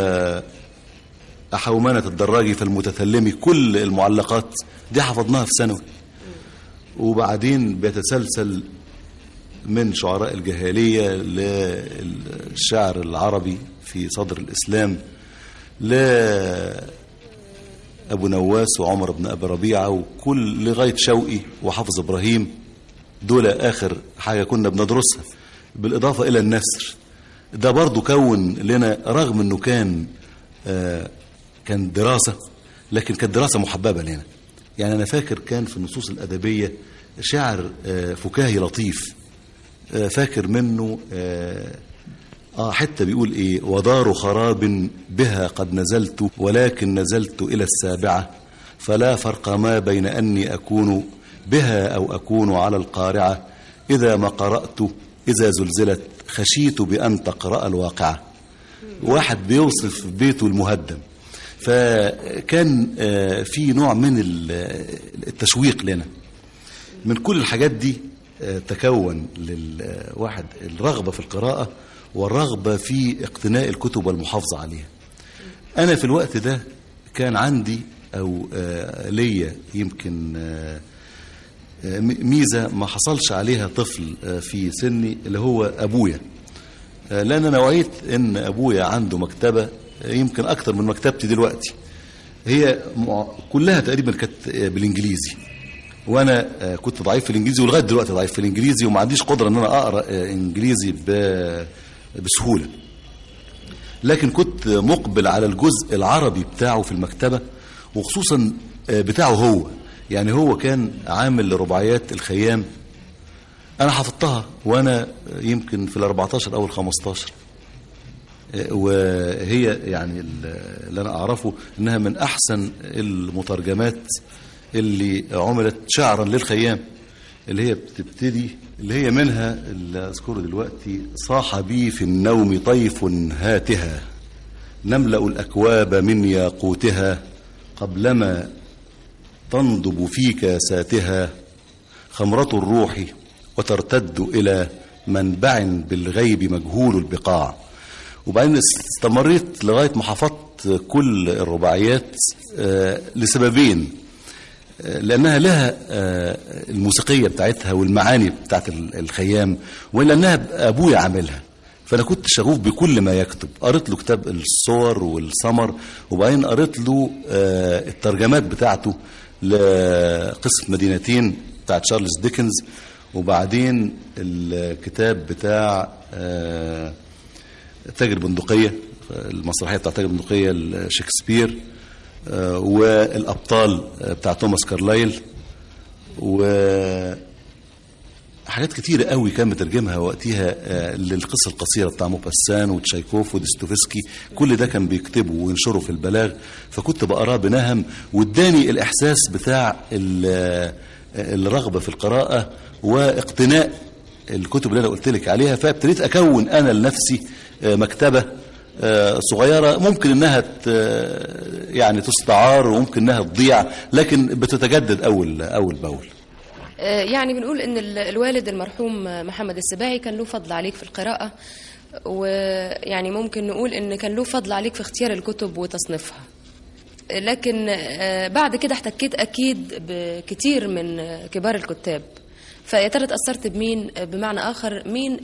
أحومانة الدراجي فالمتثلمي. كل المعلقات دي حفظناها في ثانوي. وبعدين بيتسلسل من شعراء الجاهلية للشعر العربي في صدر الإسلام، لأبو نواس وعمر بن أبي ربيعة وكل لغاية شوقي وحافظ إبراهيم. دول آخر حاجة كنا بندرسها، بالإضافة إلى النثر. ده برضو كون لنا، رغم أنه كان دراسة، لكن كانت دراسة محببة لنا. يعني أنا فاكر كان في النصوص الأدبية شعر فكاهي لطيف، فاكر منه حتى بيقول ايه: ودار خراب بها قد نزلت ولكن نزلت إلى السابعة، فلا فرق ما بين أني أكون بها أو أكون على القارعة، إذا ما قرأت إذا زلزلت خشيت بأن تقرأ الواقعة. واحد بيوصف بيته المهدم. فكان في نوع من التشويق لنا. من كل الحاجات دي تكون للواحد الرغبة في القراءة والرغبة في اقتناء الكتب والمحافظة عليها. أنا في الوقت ده كان عندي أو ليا يمكن ميزة ما حصلش عليها طفل في سني، اللي هو أبويا. لأن أنا وعيت أن أبويا عنده مكتبة يمكن أكتر من مكتبتي دلوقتي، هي كلها تقريبا كانت بالإنجليزي، وانا كنت ضعيف في الانجليزي ولغايه دلوقتي ضعيف في الانجليزي، وما عنديش قدره ان انا اقرا انجليزي بسهوله. لكن كنت مقبل على الجزء العربي بتاعه في المكتبه، وخصوصا بتاعه هو. يعني هو كان عامل رباعيات الخيام، انا حفظتها وانا يمكن في ال14 او ال15، وهي يعني اللي انا اعرفه انها من احسن المترجمات اللي عملت شعرا للخيام، اللي هي بتبتدي، اللي هي منها اللي أذكره دلوقتي: صاح بي في النوم طيف هاتها نملأ الأكواب من ياقوتها، قبلما تنضب في كاساتها خمرة الروح وترتد إلى منبع بالغيب مجهول البقاع. وبعدين استمريت لغاية ما حفظت كل الرباعيات لسببين: لأنها لها الموسيقية بتاعتها والمعاني بتاعت الخيام، ولأنها أبويا عاملها. فأنا كنت شغوف بكل ما يكتب. قريت له كتاب الصور والسمر، وبعدين قريت له الترجمات بتاعته لقصة مدينتين بتاعت تشارلز ديكنز، وبعدين الكتاب بتاع تاجر البندقية، المسرحية بتاع تاجر البندقية لشكسبير، والأبطال بتاع توماس كارلايل، وحاجات كتيرة قوي كان مترجمها وقتها للقصة القصيرة بتاع موباسان وتشايكوف وديستوفسكي. كل ده كان بيكتبه وينشره في البلاغ، فكنت بقراه بنهم، واداني الإحساس بتاع الرغبة في القراءة واقتناء الكتب اللي أنا قلت لك عليها. فابتديت أكون أنا لنفسي مكتبة صغيرة ممكن انها يعني تستعار وممكن انها تضيع، لكن بتتجدد اول باول. يعني بنقول ان الوالد المرحوم محمد السباعي كان له فضل عليك في القراءة، ويعني ممكن نقول ان كان له فضل عليك في اختيار الكتب وتصنيفها. لكن بعد كده احتكيت اكيد بكتير من كبار الكتاب، فيا ترى اتأثرت بمين؟ بمعنى اخر مين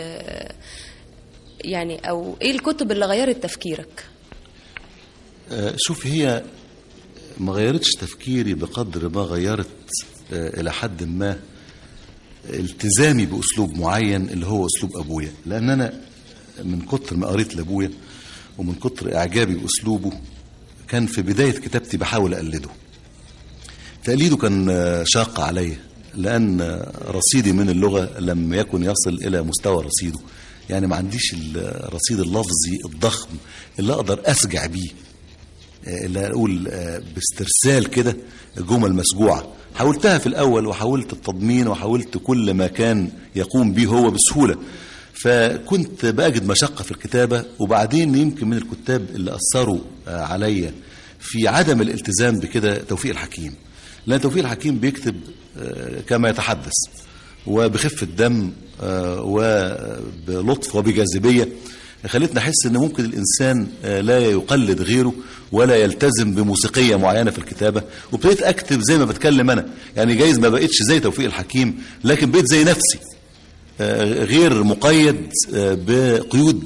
يعني او ايه الكتب اللي غيرت تفكيرك؟ شوف، هي ما غيرتش تفكيري بقدر ما غيرت الى حد ما التزامي باسلوب معين اللي هو اسلوب ابويا. لان انا من كتر ما قريت لابويا ومن كتر اعجابي باسلوبه كان في بدايه كتابتي بحاول اقلده. تقليده كان شاق عليا لان رصيدي من اللغه لم يكن يصل الى مستوى رصيده. يعني ما عنديش الرصيد اللفظي الضخم اللي اقدر اسجع بيه، اللي اقول باسترسال كده جمل مسجوعه. حاولتها في الاول وحاولت التضمين وحاولت كل ما كان يقوم به هو بسهوله، فكنت بأجد مشقه في الكتابه. وبعدين يمكن من الكتاب اللي اثروا عليا في عدم الالتزام بكده توفيق الحكيم، لان توفيق الحكيم بيكتب كما يتحدث وبخفة دم وبلطف وبجاذبية، خلتنا أحس أن ممكن الإنسان لا يقلد غيره ولا يلتزم بموسيقية معينة في الكتابة. وابتديت أكتب زي ما بتكلم أنا، يعني جايز ما بقيتش زي توفيق الحكيم لكن بقيت زي نفسي، غير مقيد بقيود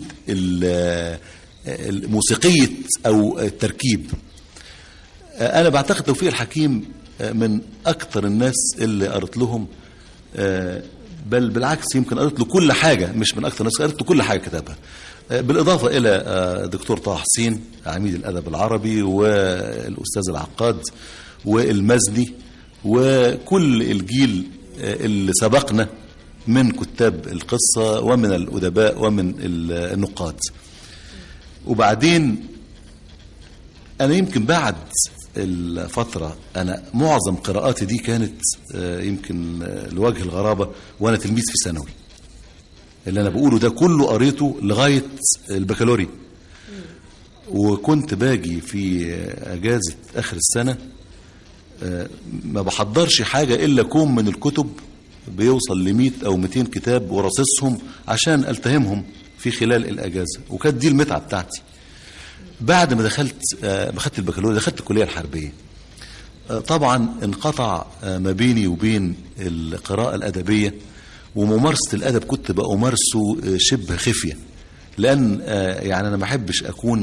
الموسيقية أو التركيب. أنا بعتقد توفيق الحكيم من أكتر الناس اللي قرأت لهم، بل بالعكس يمكن قرأت له كل حاجة، مش من أكتر الناس، قرأت له كل حاجة كتابها. بالإضافة إلى دكتور طه حسين عميد الأدب العربي، والأستاذ العقاد، والمزني، وكل الجيل اللي سبقنا من كتاب القصة ومن الأدباء ومن النقاد. وبعدين أنا يمكن بعد الفترة أنا معظم قراءاتي دي كانت يمكن لوجه الغرابة وأنا تلميذ في ثانوي. اللي أنا بقوله ده كله قريته لغاية البكالوري، وكنت باجي في أجازة آخر السنة ما بحضرش حاجة إلا كوم من الكتب بيوصل ل100 أو 200 كتاب ورصصهم عشان ألتهمهم في خلال الأجازة، وكانت دي المتعة بتاعتي. بعد ما خدت البكالوريا دخلت الكلية الحربية. طبعا انقطع ما بيني وبين القراءة الأدبية، وممارسة الأدب كنت بأمارسه شبه خفية، لأن يعني أنا ما أحبش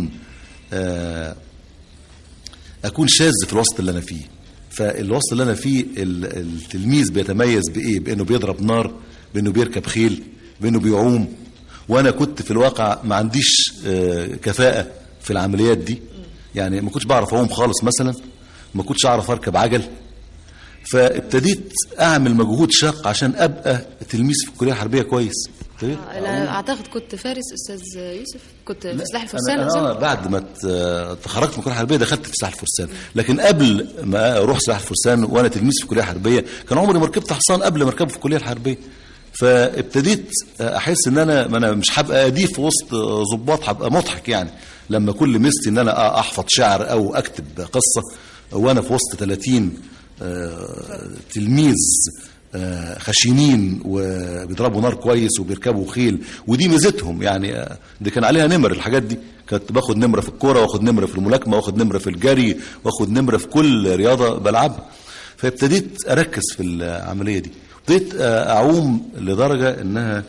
أكون شاذ في الوسط اللي أنا فيه. فالوسط اللي أنا فيه التلميذ بيتميز بإيه؟ بأنه بيضرب نار، بأنه بيركب خيل، بأنه بيعوم، وأنا كنت في الواقع ما عنديش كفاءة في العمليات دي. يعني ما كنتش بعرف أعوم خالص مثلا، ما كنتش أعرف أركب عجل. فابتديت أعمل مجهود شاق عشان أبقى تلميذ في الكلية الحربية كويس. أنا أعتقد كنت فارس أستاذ يوسف، كنت في سلاح الفرسان. أنا بعد ما تخرجت من الكلية الحربية دخلت في سلاح الفرسان، لكن قبل ما أروح سلاح الفرسان وأنا تلميذ في الكلية الحربية كان عمري ما ركبت حصان قبل ما أركبه في الكلية الحربية. فابتديت أحس إن أنا مش هبقى أديب في وسط ضباط، هبقى مضحك يعني لما كل مستي إن أنا أحفظ شعر أو أكتب قصة وأنا في وسط 30 تلميذ خشينين وبيضربوا نار كويس وبيركبوا خيل. ودي ميزتهم، يعني دي كان عليها نمر. الحاجات دي كنت باخد نمرة في الكورة، واخد نمرة في الملاكمة، واخد نمرة في الجري، واخد نمرة في كل رياضة بلعبها. فابتديت أركز في العملية دي، ابتديت أعوم لدرجة إنها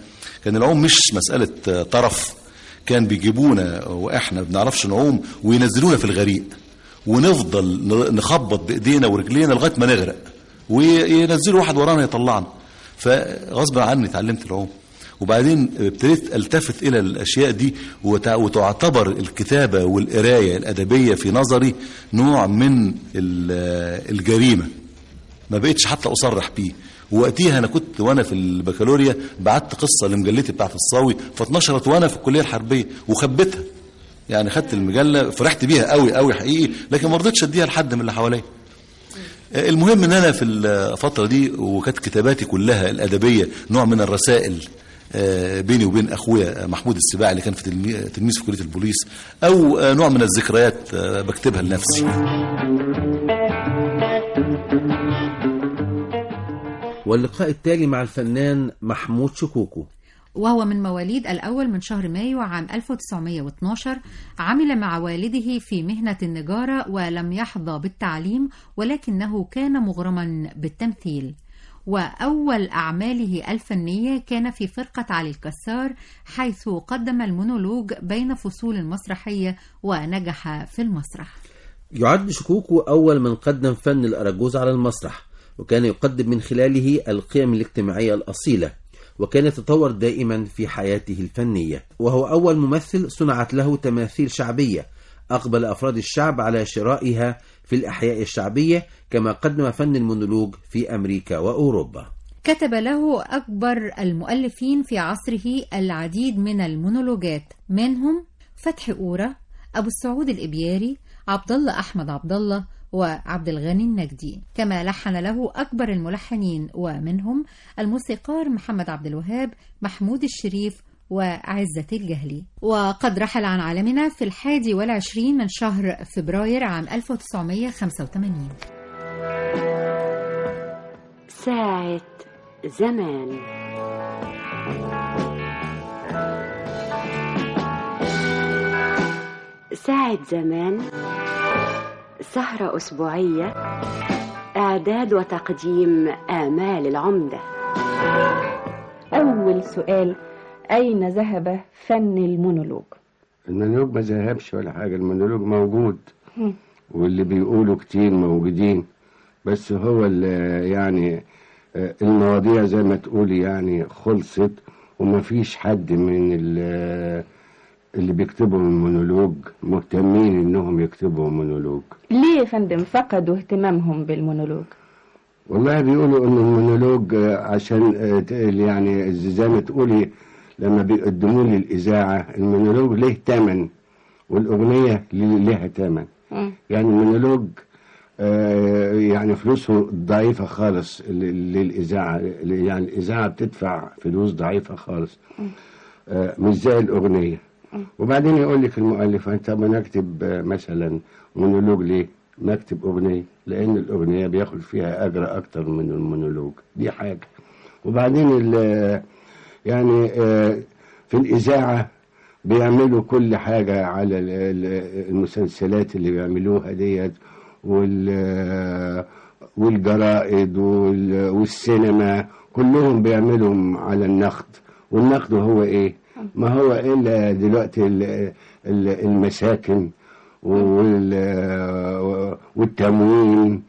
كان العوم مش مسألة طرف، كان بيجيبونا واحنا ما بنعرفش نعوم وينزلونا في الغريق، ونفضل نخبط بايدينا ورجلينا لغايه ما نغرق، وينزلوا واحد ورانا يطلعنا. فغصب عني اتعلمت العوم، وبعدين ابتديت التفت الى الاشياء دي، وتعتبر الكتابه والقرايه الادبيه في نظري نوع من الجريمه، ما بقتش حتى اصرح بيه. ووقتها انا كنت وانا في البكالوريا بعت قصه لمجلتي بتاعت الصاوي، فاتنشرت وانا في الكليه الحربيه وخبيتها، يعني خدت المجله فرحت بيها قوي قوي حقيقي، لكن ما رضيتش اديها لحد من اللي حواليا. المهم ان انا في الفتره دي وكانت كتاباتي كلها الادبيه نوع من الرسائل بيني وبين اخويا محمود السباعي اللي كان في تلميذ في كليه البوليس، او نوع من الذكريات بكتبها لنفسي. واللقاء التالي مع الفنان محمود شكوكو، وهو من مواليد الأول من شهر مايو عام 1912. عمل مع والده في مهنة النجارة ولم يحظى بالتعليم، ولكنه كان مغرما بالتمثيل. وأول أعماله الفنية كان في فرقة علي الكسار، حيث قدم المونولوج بين فصول المسرحية ونجح في المسرح. يعد شكوكو أول من قدم فن الأراجوز على المسرح، وكان يقدم من خلاله القيم الاجتماعية الأصيلة، وكان يتطور دائما في حياته الفنية. وهو أول ممثل صنعت له تماثيل شعبية أقبل أفراد الشعب على شرائها في الأحياء الشعبية، كما قدم فن المونولوج في أمريكا وأوروبا. كتب له أكبر المؤلفين في عصره العديد من المونولوجات، منهم فتحي أورا، أبو السعود الإبياري، عبد الله أحمد عبد الله، وعبد الغني النجدي. كما لحن له أكبر الملحنين، ومنهم الموسيقار محمد عبد الوهاب، محمود الشريف، وعزة الجهلي. وقد رحل عن عالمنا في 21 من شهر فبراير عام 1985. ساعة زمان. ساعة زمان سهرة أسبوعية، إعداد وتقديم آمال العمدة. أول سؤال: أين ذهب فن المونولوج؟ المونولوج ما ذهبش ولا حاجة، المونولوج موجود واللي بيقولوا كتير موجودين، بس هو اللي يعني المواضيع زي ما تقولي يعني خلصت، وما فيش حد من اللي بيكتبوا المونولوج مهتمين انهم يكتبوا مونولوج. ليه يا فندم فقدوا اهتمامهم بالمونولوج؟ والله بيقولوا ان المونولوج عشان يعني زي ما تقولي لما بيقدموا لي الاذاعه المونولوج له ثمن والاغنيه لها ثمن. يعني المونولوج يعني فلوسه ضعيفه خالص للاذاعه، يعني الاذاعه بتدفع فلوس ضعيفه خالص مش زي الاغنيه. وبعدين يقول لك المؤلف انت ما نكتب مثلا مونولوج ليه؟ ما اكتب اغنيه، لان الاغنيه بياخد فيها اجر اكتر من المونولوج، دي حاجه. وبعدين يعني في الاذاعه بيعملوا كل حاجه على المسلسلات اللي بيعملوها ديت والجرائد والسينما، كلهم بيعملوا على النقد. والنقد هو ايه؟ ما هو الا دلوقتي المساكن والتموين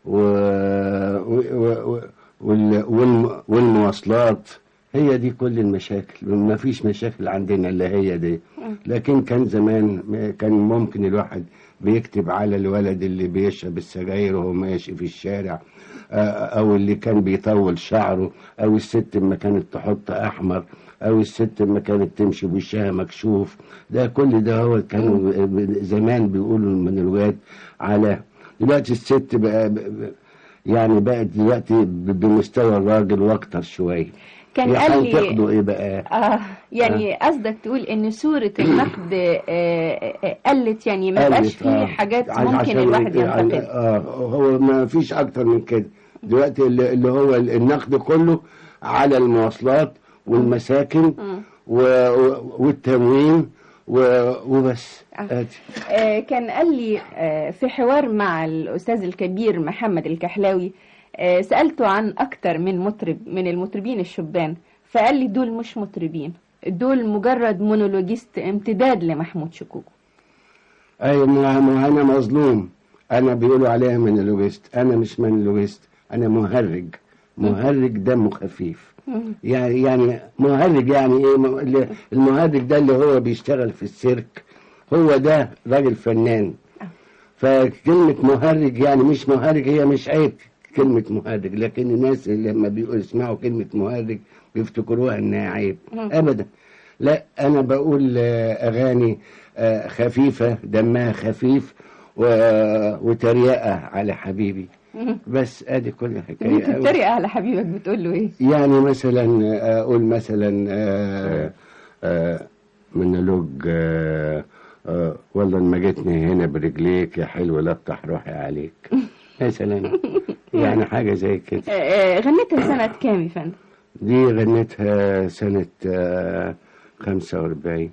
والمواصلات، هي دي كل المشاكل. ما فيش مشاكل عندنا الا هي دي. لكن كان زمان كان ممكن الواحد بيكتب على الولد اللي بيشرب السجاير وهو ماشي في الشارع، او اللي كان بيطول شعره، او الست ما كانت تحط احمر، او الست ما كانت تمشي بوشها مكشوف. ده كل ده هو كانوا زمان بيقولوا المونولوجات على. دلوقتي الست بقى يعني بقت دلوقتي بمستوى الراجل واكتر شويه. كان قال لي تاخدوا ايه بقى؟ يعني قصدك تقول ان صورة النقد قلت، يعني ما بقاش فيه حاجات ممكن الواحد ينتقدها. هو ما فيش اكتر من كده دلوقتي، اللي هو النقد كله على المواصلات والمساكن والتموين وبس. كان قال لي في حوار مع الأستاذ الكبير محمد الكحلاوي، سألته عن أكتر من مطرب من المطربين الشبان، فقال لي دول مش مطربين، دول مجرد مونولوجيست امتداد لمحمود شكوكو. ايوه، ما انا مظلوم. انا بيقولوا عليا مونولوجيست، انا مش مونولوجيست، انا مهرج. مهرج دمه خفيف. يعني مهرج يعني ايه؟ المهرج ده اللي هو بيشتغل في السيرك، هو ده راجل فنان. فكلمة مهرج يعني مش مهرج، هي مش عيب كلمة مهرج، لكن الناس لما بيقولوا يسمعوا كلمة مهرج بيفتكروها انها عيب. ابدا لا، انا بقول اغاني خفيفة دمها خفيف وتريقة على حبيبي، بس ادي كل الحكايه. انت بتتريق على حبيبك بتقول له ايه؟ يعني مثلا اقول مثلا مونولوج والله ما جيتني هنا برجليك يا حلو لطح روحي عليك مثلا. يعني حاجه زي كده. غنيتها سنه كام يا فندم؟ دي غنيتها سنه 45.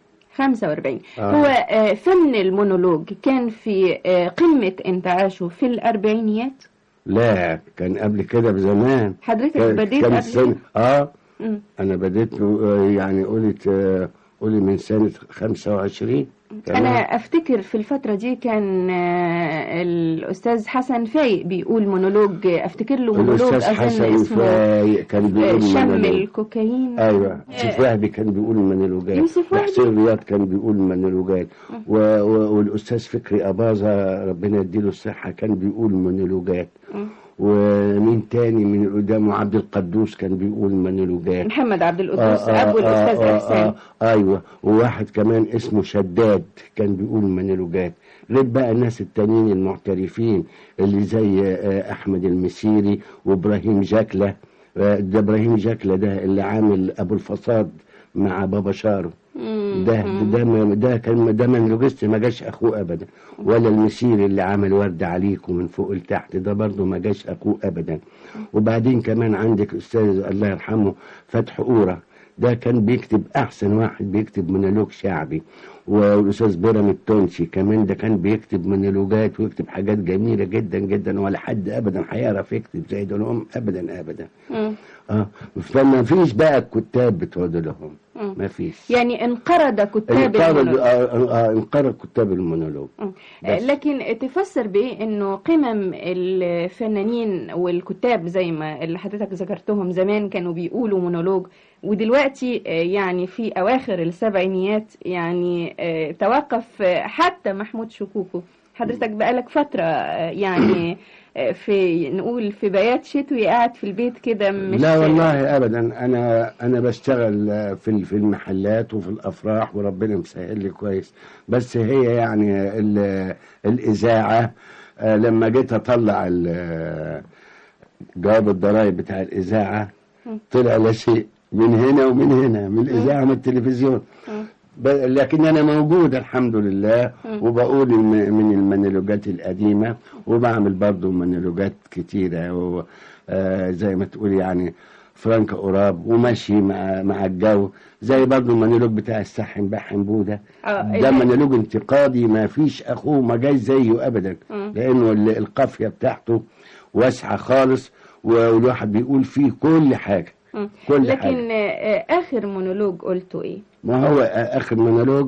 هو فن المونولوج كان في قمة انتعاشه في الأربعينيات؟ لا، كان قبل كده بزمان. حضرتك بديت قبل كده؟ أنا بديت يعني قولي من سنة 25. أنا أفتكر في الفترة دي كان الأستاذ حسن فايق بيقول مونولوج، أفتكر له مونولوج أظن اسمه كان بيقول شم الكوكايين. أيوة، يوسف وهبي كان بيقول مونولوجات، حسين رياض كان بيقول مونولوجات، والأستاذ فكري أباظة ربنا يديله الصحة كان بيقول مونولوجات، ومين تاني من القدام، وعبد القدوس كان بيقول مونولوجات، محمد عبد القدوس أبو الأستاذ إحسان. أيوة، وواحد كمان اسمه شداد كان بيقول مونولوجات. غير بقى الناس التانيين المعترفين اللي زي أحمد المسيري وإبراهيم جاكلة. ده إبراهيم جاكلة ده اللي عامل أبو الفصاد مع بابا شارو. ده كان ده مونولوجيست ما جاش اخوه ابدا، ولا المسيري اللي عمل ورد عليك ومن فوق لتحت ده برضه ما جاش اخوه ابدا. وبعدين كمان عندك استاذ الله يرحمه فتح قورة، ده كان بيكتب احسن واحد بيكتب مونولوج شعبي. والاستاذ بيرام التونسي كمان ده كان بيكتب مونولوجات ويكتب حاجات جميله جدا جدا، ولا حد ابدا هيعرف يكتب زي دول ابدا ابدا. فما فيش بقى الكتاب بتوع دولهم، ما فيش. يعني انقرض كتاب المونولوج. انقرض كتاب المونولوج. لكن تفسر بايه انه قمم الفنانين والكتاب زي ما اللي حضرتك ذكرتهم زمان كانوا بيقولوا مونولوج، ودلوقتي يعني في اواخر السبعينيات يعني توقف حتى محمود شكوكو. حضرتك بقالك فترة يعني في نقول في بيات شتوي قاعد في البيت كده مش. لا والله ابدا، انا بشتغل في المحلات وفي الافراح وربنا مسهل لي كويس. بس هي يعني الاذاعه لما جيت اطلع جواب الضرائب بتاع الاذاعه طلع لا شيء من هنا ومن هنا، من الاذاعه من التلفزيون. لكن انا موجود الحمد لله، وبقول من المونولوجات القديمه، وبعمل برضو مونولوجات كتيره زي ما تقول يعني فرانك أوراب، وماشي مع الجو، زي برضو المونولوج بتاع الساحن بحن بوده. ده مونولوج انتقادي ما فيش اخوه ما جاي زيه ابدا، لانه القافيه بتاعته واسعه خالص، والواحد بيقول فيه كل حاجه. لكن آخر مونولوج قلته إيه؟ ما هو آخر مونولوج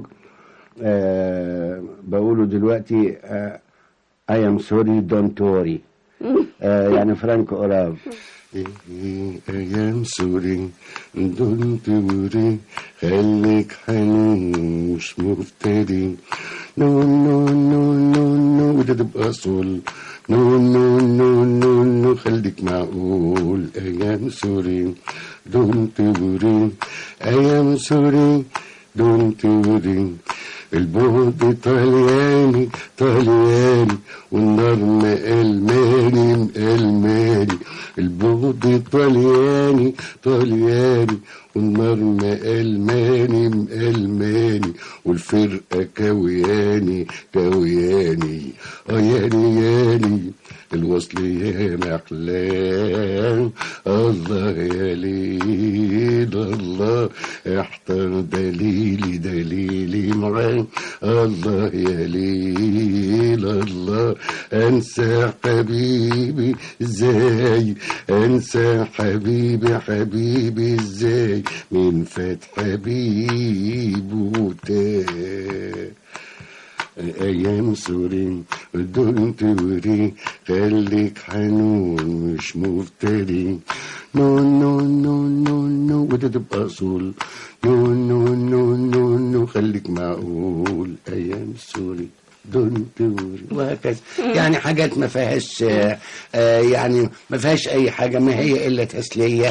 بقوله دلوقتي I am sorry don't worry. يعني فرانك أوراب. I am sorry don't worry، خليك حنون مش مفتري، نو نو نو نو نو وده تبقى صول، نو نو نو نو نو خليك معقول. I am sorry don't worry، I am sorry don't worry. البعد طلياني طلياني والنار مقلماني مقلماني، البعد طلياني طلياني والنار مقلماني مقلماني، والفرقة كوياني كوياني، ياني ياني الوصل يا محلام، الله يا ليل الله احضر دليلي دليلي معاك الله يا ليل الله انسى حبيبي ازاي انسى حبيبي حبيبي ازاي من فات حبيبه تاه ايام سورين دول توري خليك حنون مش مفتري نو نو نو نو نو وده تبقى اصول نو نو نو نو نو خليك معقول ايام سوري دول توري وهكذا يعني حاجات ما فيهاش يعني ما فيهاش اي حاجه ما هي الا تسليه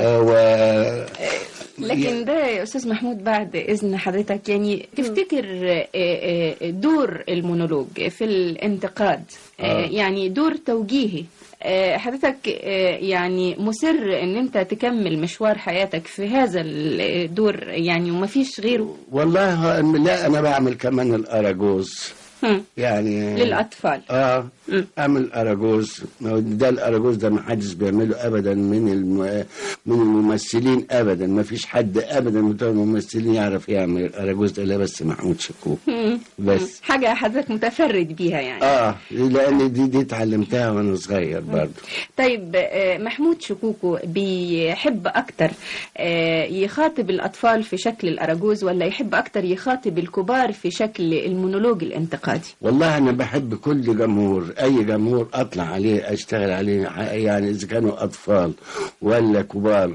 لكن ده يا أستاذ محمود بعد إذن حضرتك يعني تفتكر دور المونولوج في الانتقاد يعني دور توجيهي حضرتك يعني مصر ان انت تكمل مشوار حياتك في هذا الدور يعني وما فيش غيره؟ والله لا انا بعمل كمان الاراجوز يعني للأطفال اعمل اراجوز ده الاراجوز ده ما حدش بيعمله ابدا من الممثلين ابدا ما فيش حد ابدا من الممثلين يعرف يعمل الاراجوز ده لا بس محمود شكوك بس حاجه حضرتك متفرد بيها يعني لان دي اتعلمتها وانا صغير برضه. طيب محمود شكوكو بيحب اكتر يخاطب الاطفال في شكل الاراجوز ولا يحب اكتر يخاطب الكبار في شكل المونولوج الانتقادي؟ والله انا بحب كل جمهور اي جمهور اطلع عليه اشتغل عليه يعني اذا كانوا اطفال ولا كبار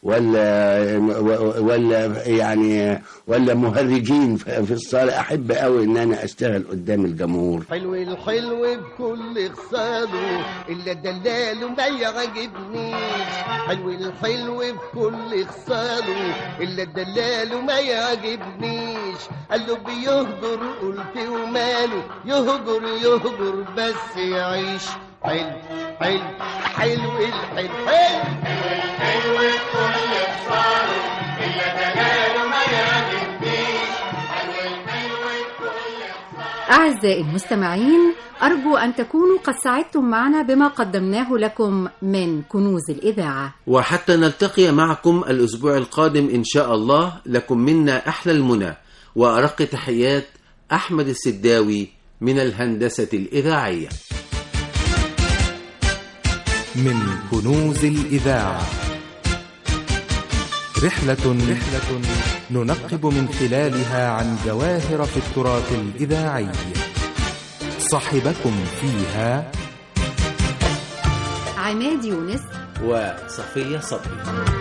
ولا يعني ولا مهرجين في الصاله احب قوي ان انا اشتغل قدام الجمهور. حلو الحلو بكل خصاله الا دلاله ما يعجبنيش حلو الحلو بكل خصاله الا دلاله ما يعجبنيش قالوا بيهجر قلت وماله يهجر بس يعيش حلو حلو حلو الحلو حلو بكل خصاله الا دلاله ما يعجبنيش حلو بكل أعزائي المستمعين أرجو أن تكونوا قد سعدتم معنا بما قدمناه لكم من كنوز الإذاعة وحتى نلتقي معكم الأسبوع القادم إن شاء الله لكم منا أحلى المنى وأرق تحيات أحمد السداوي من الهندسة الإذاعية. من كنوز الإذاعة رحلة ننقب من خلالها عن جواهر في التراث الإذاعي. صاحبكم فيها عماد يونس وصفية صبري.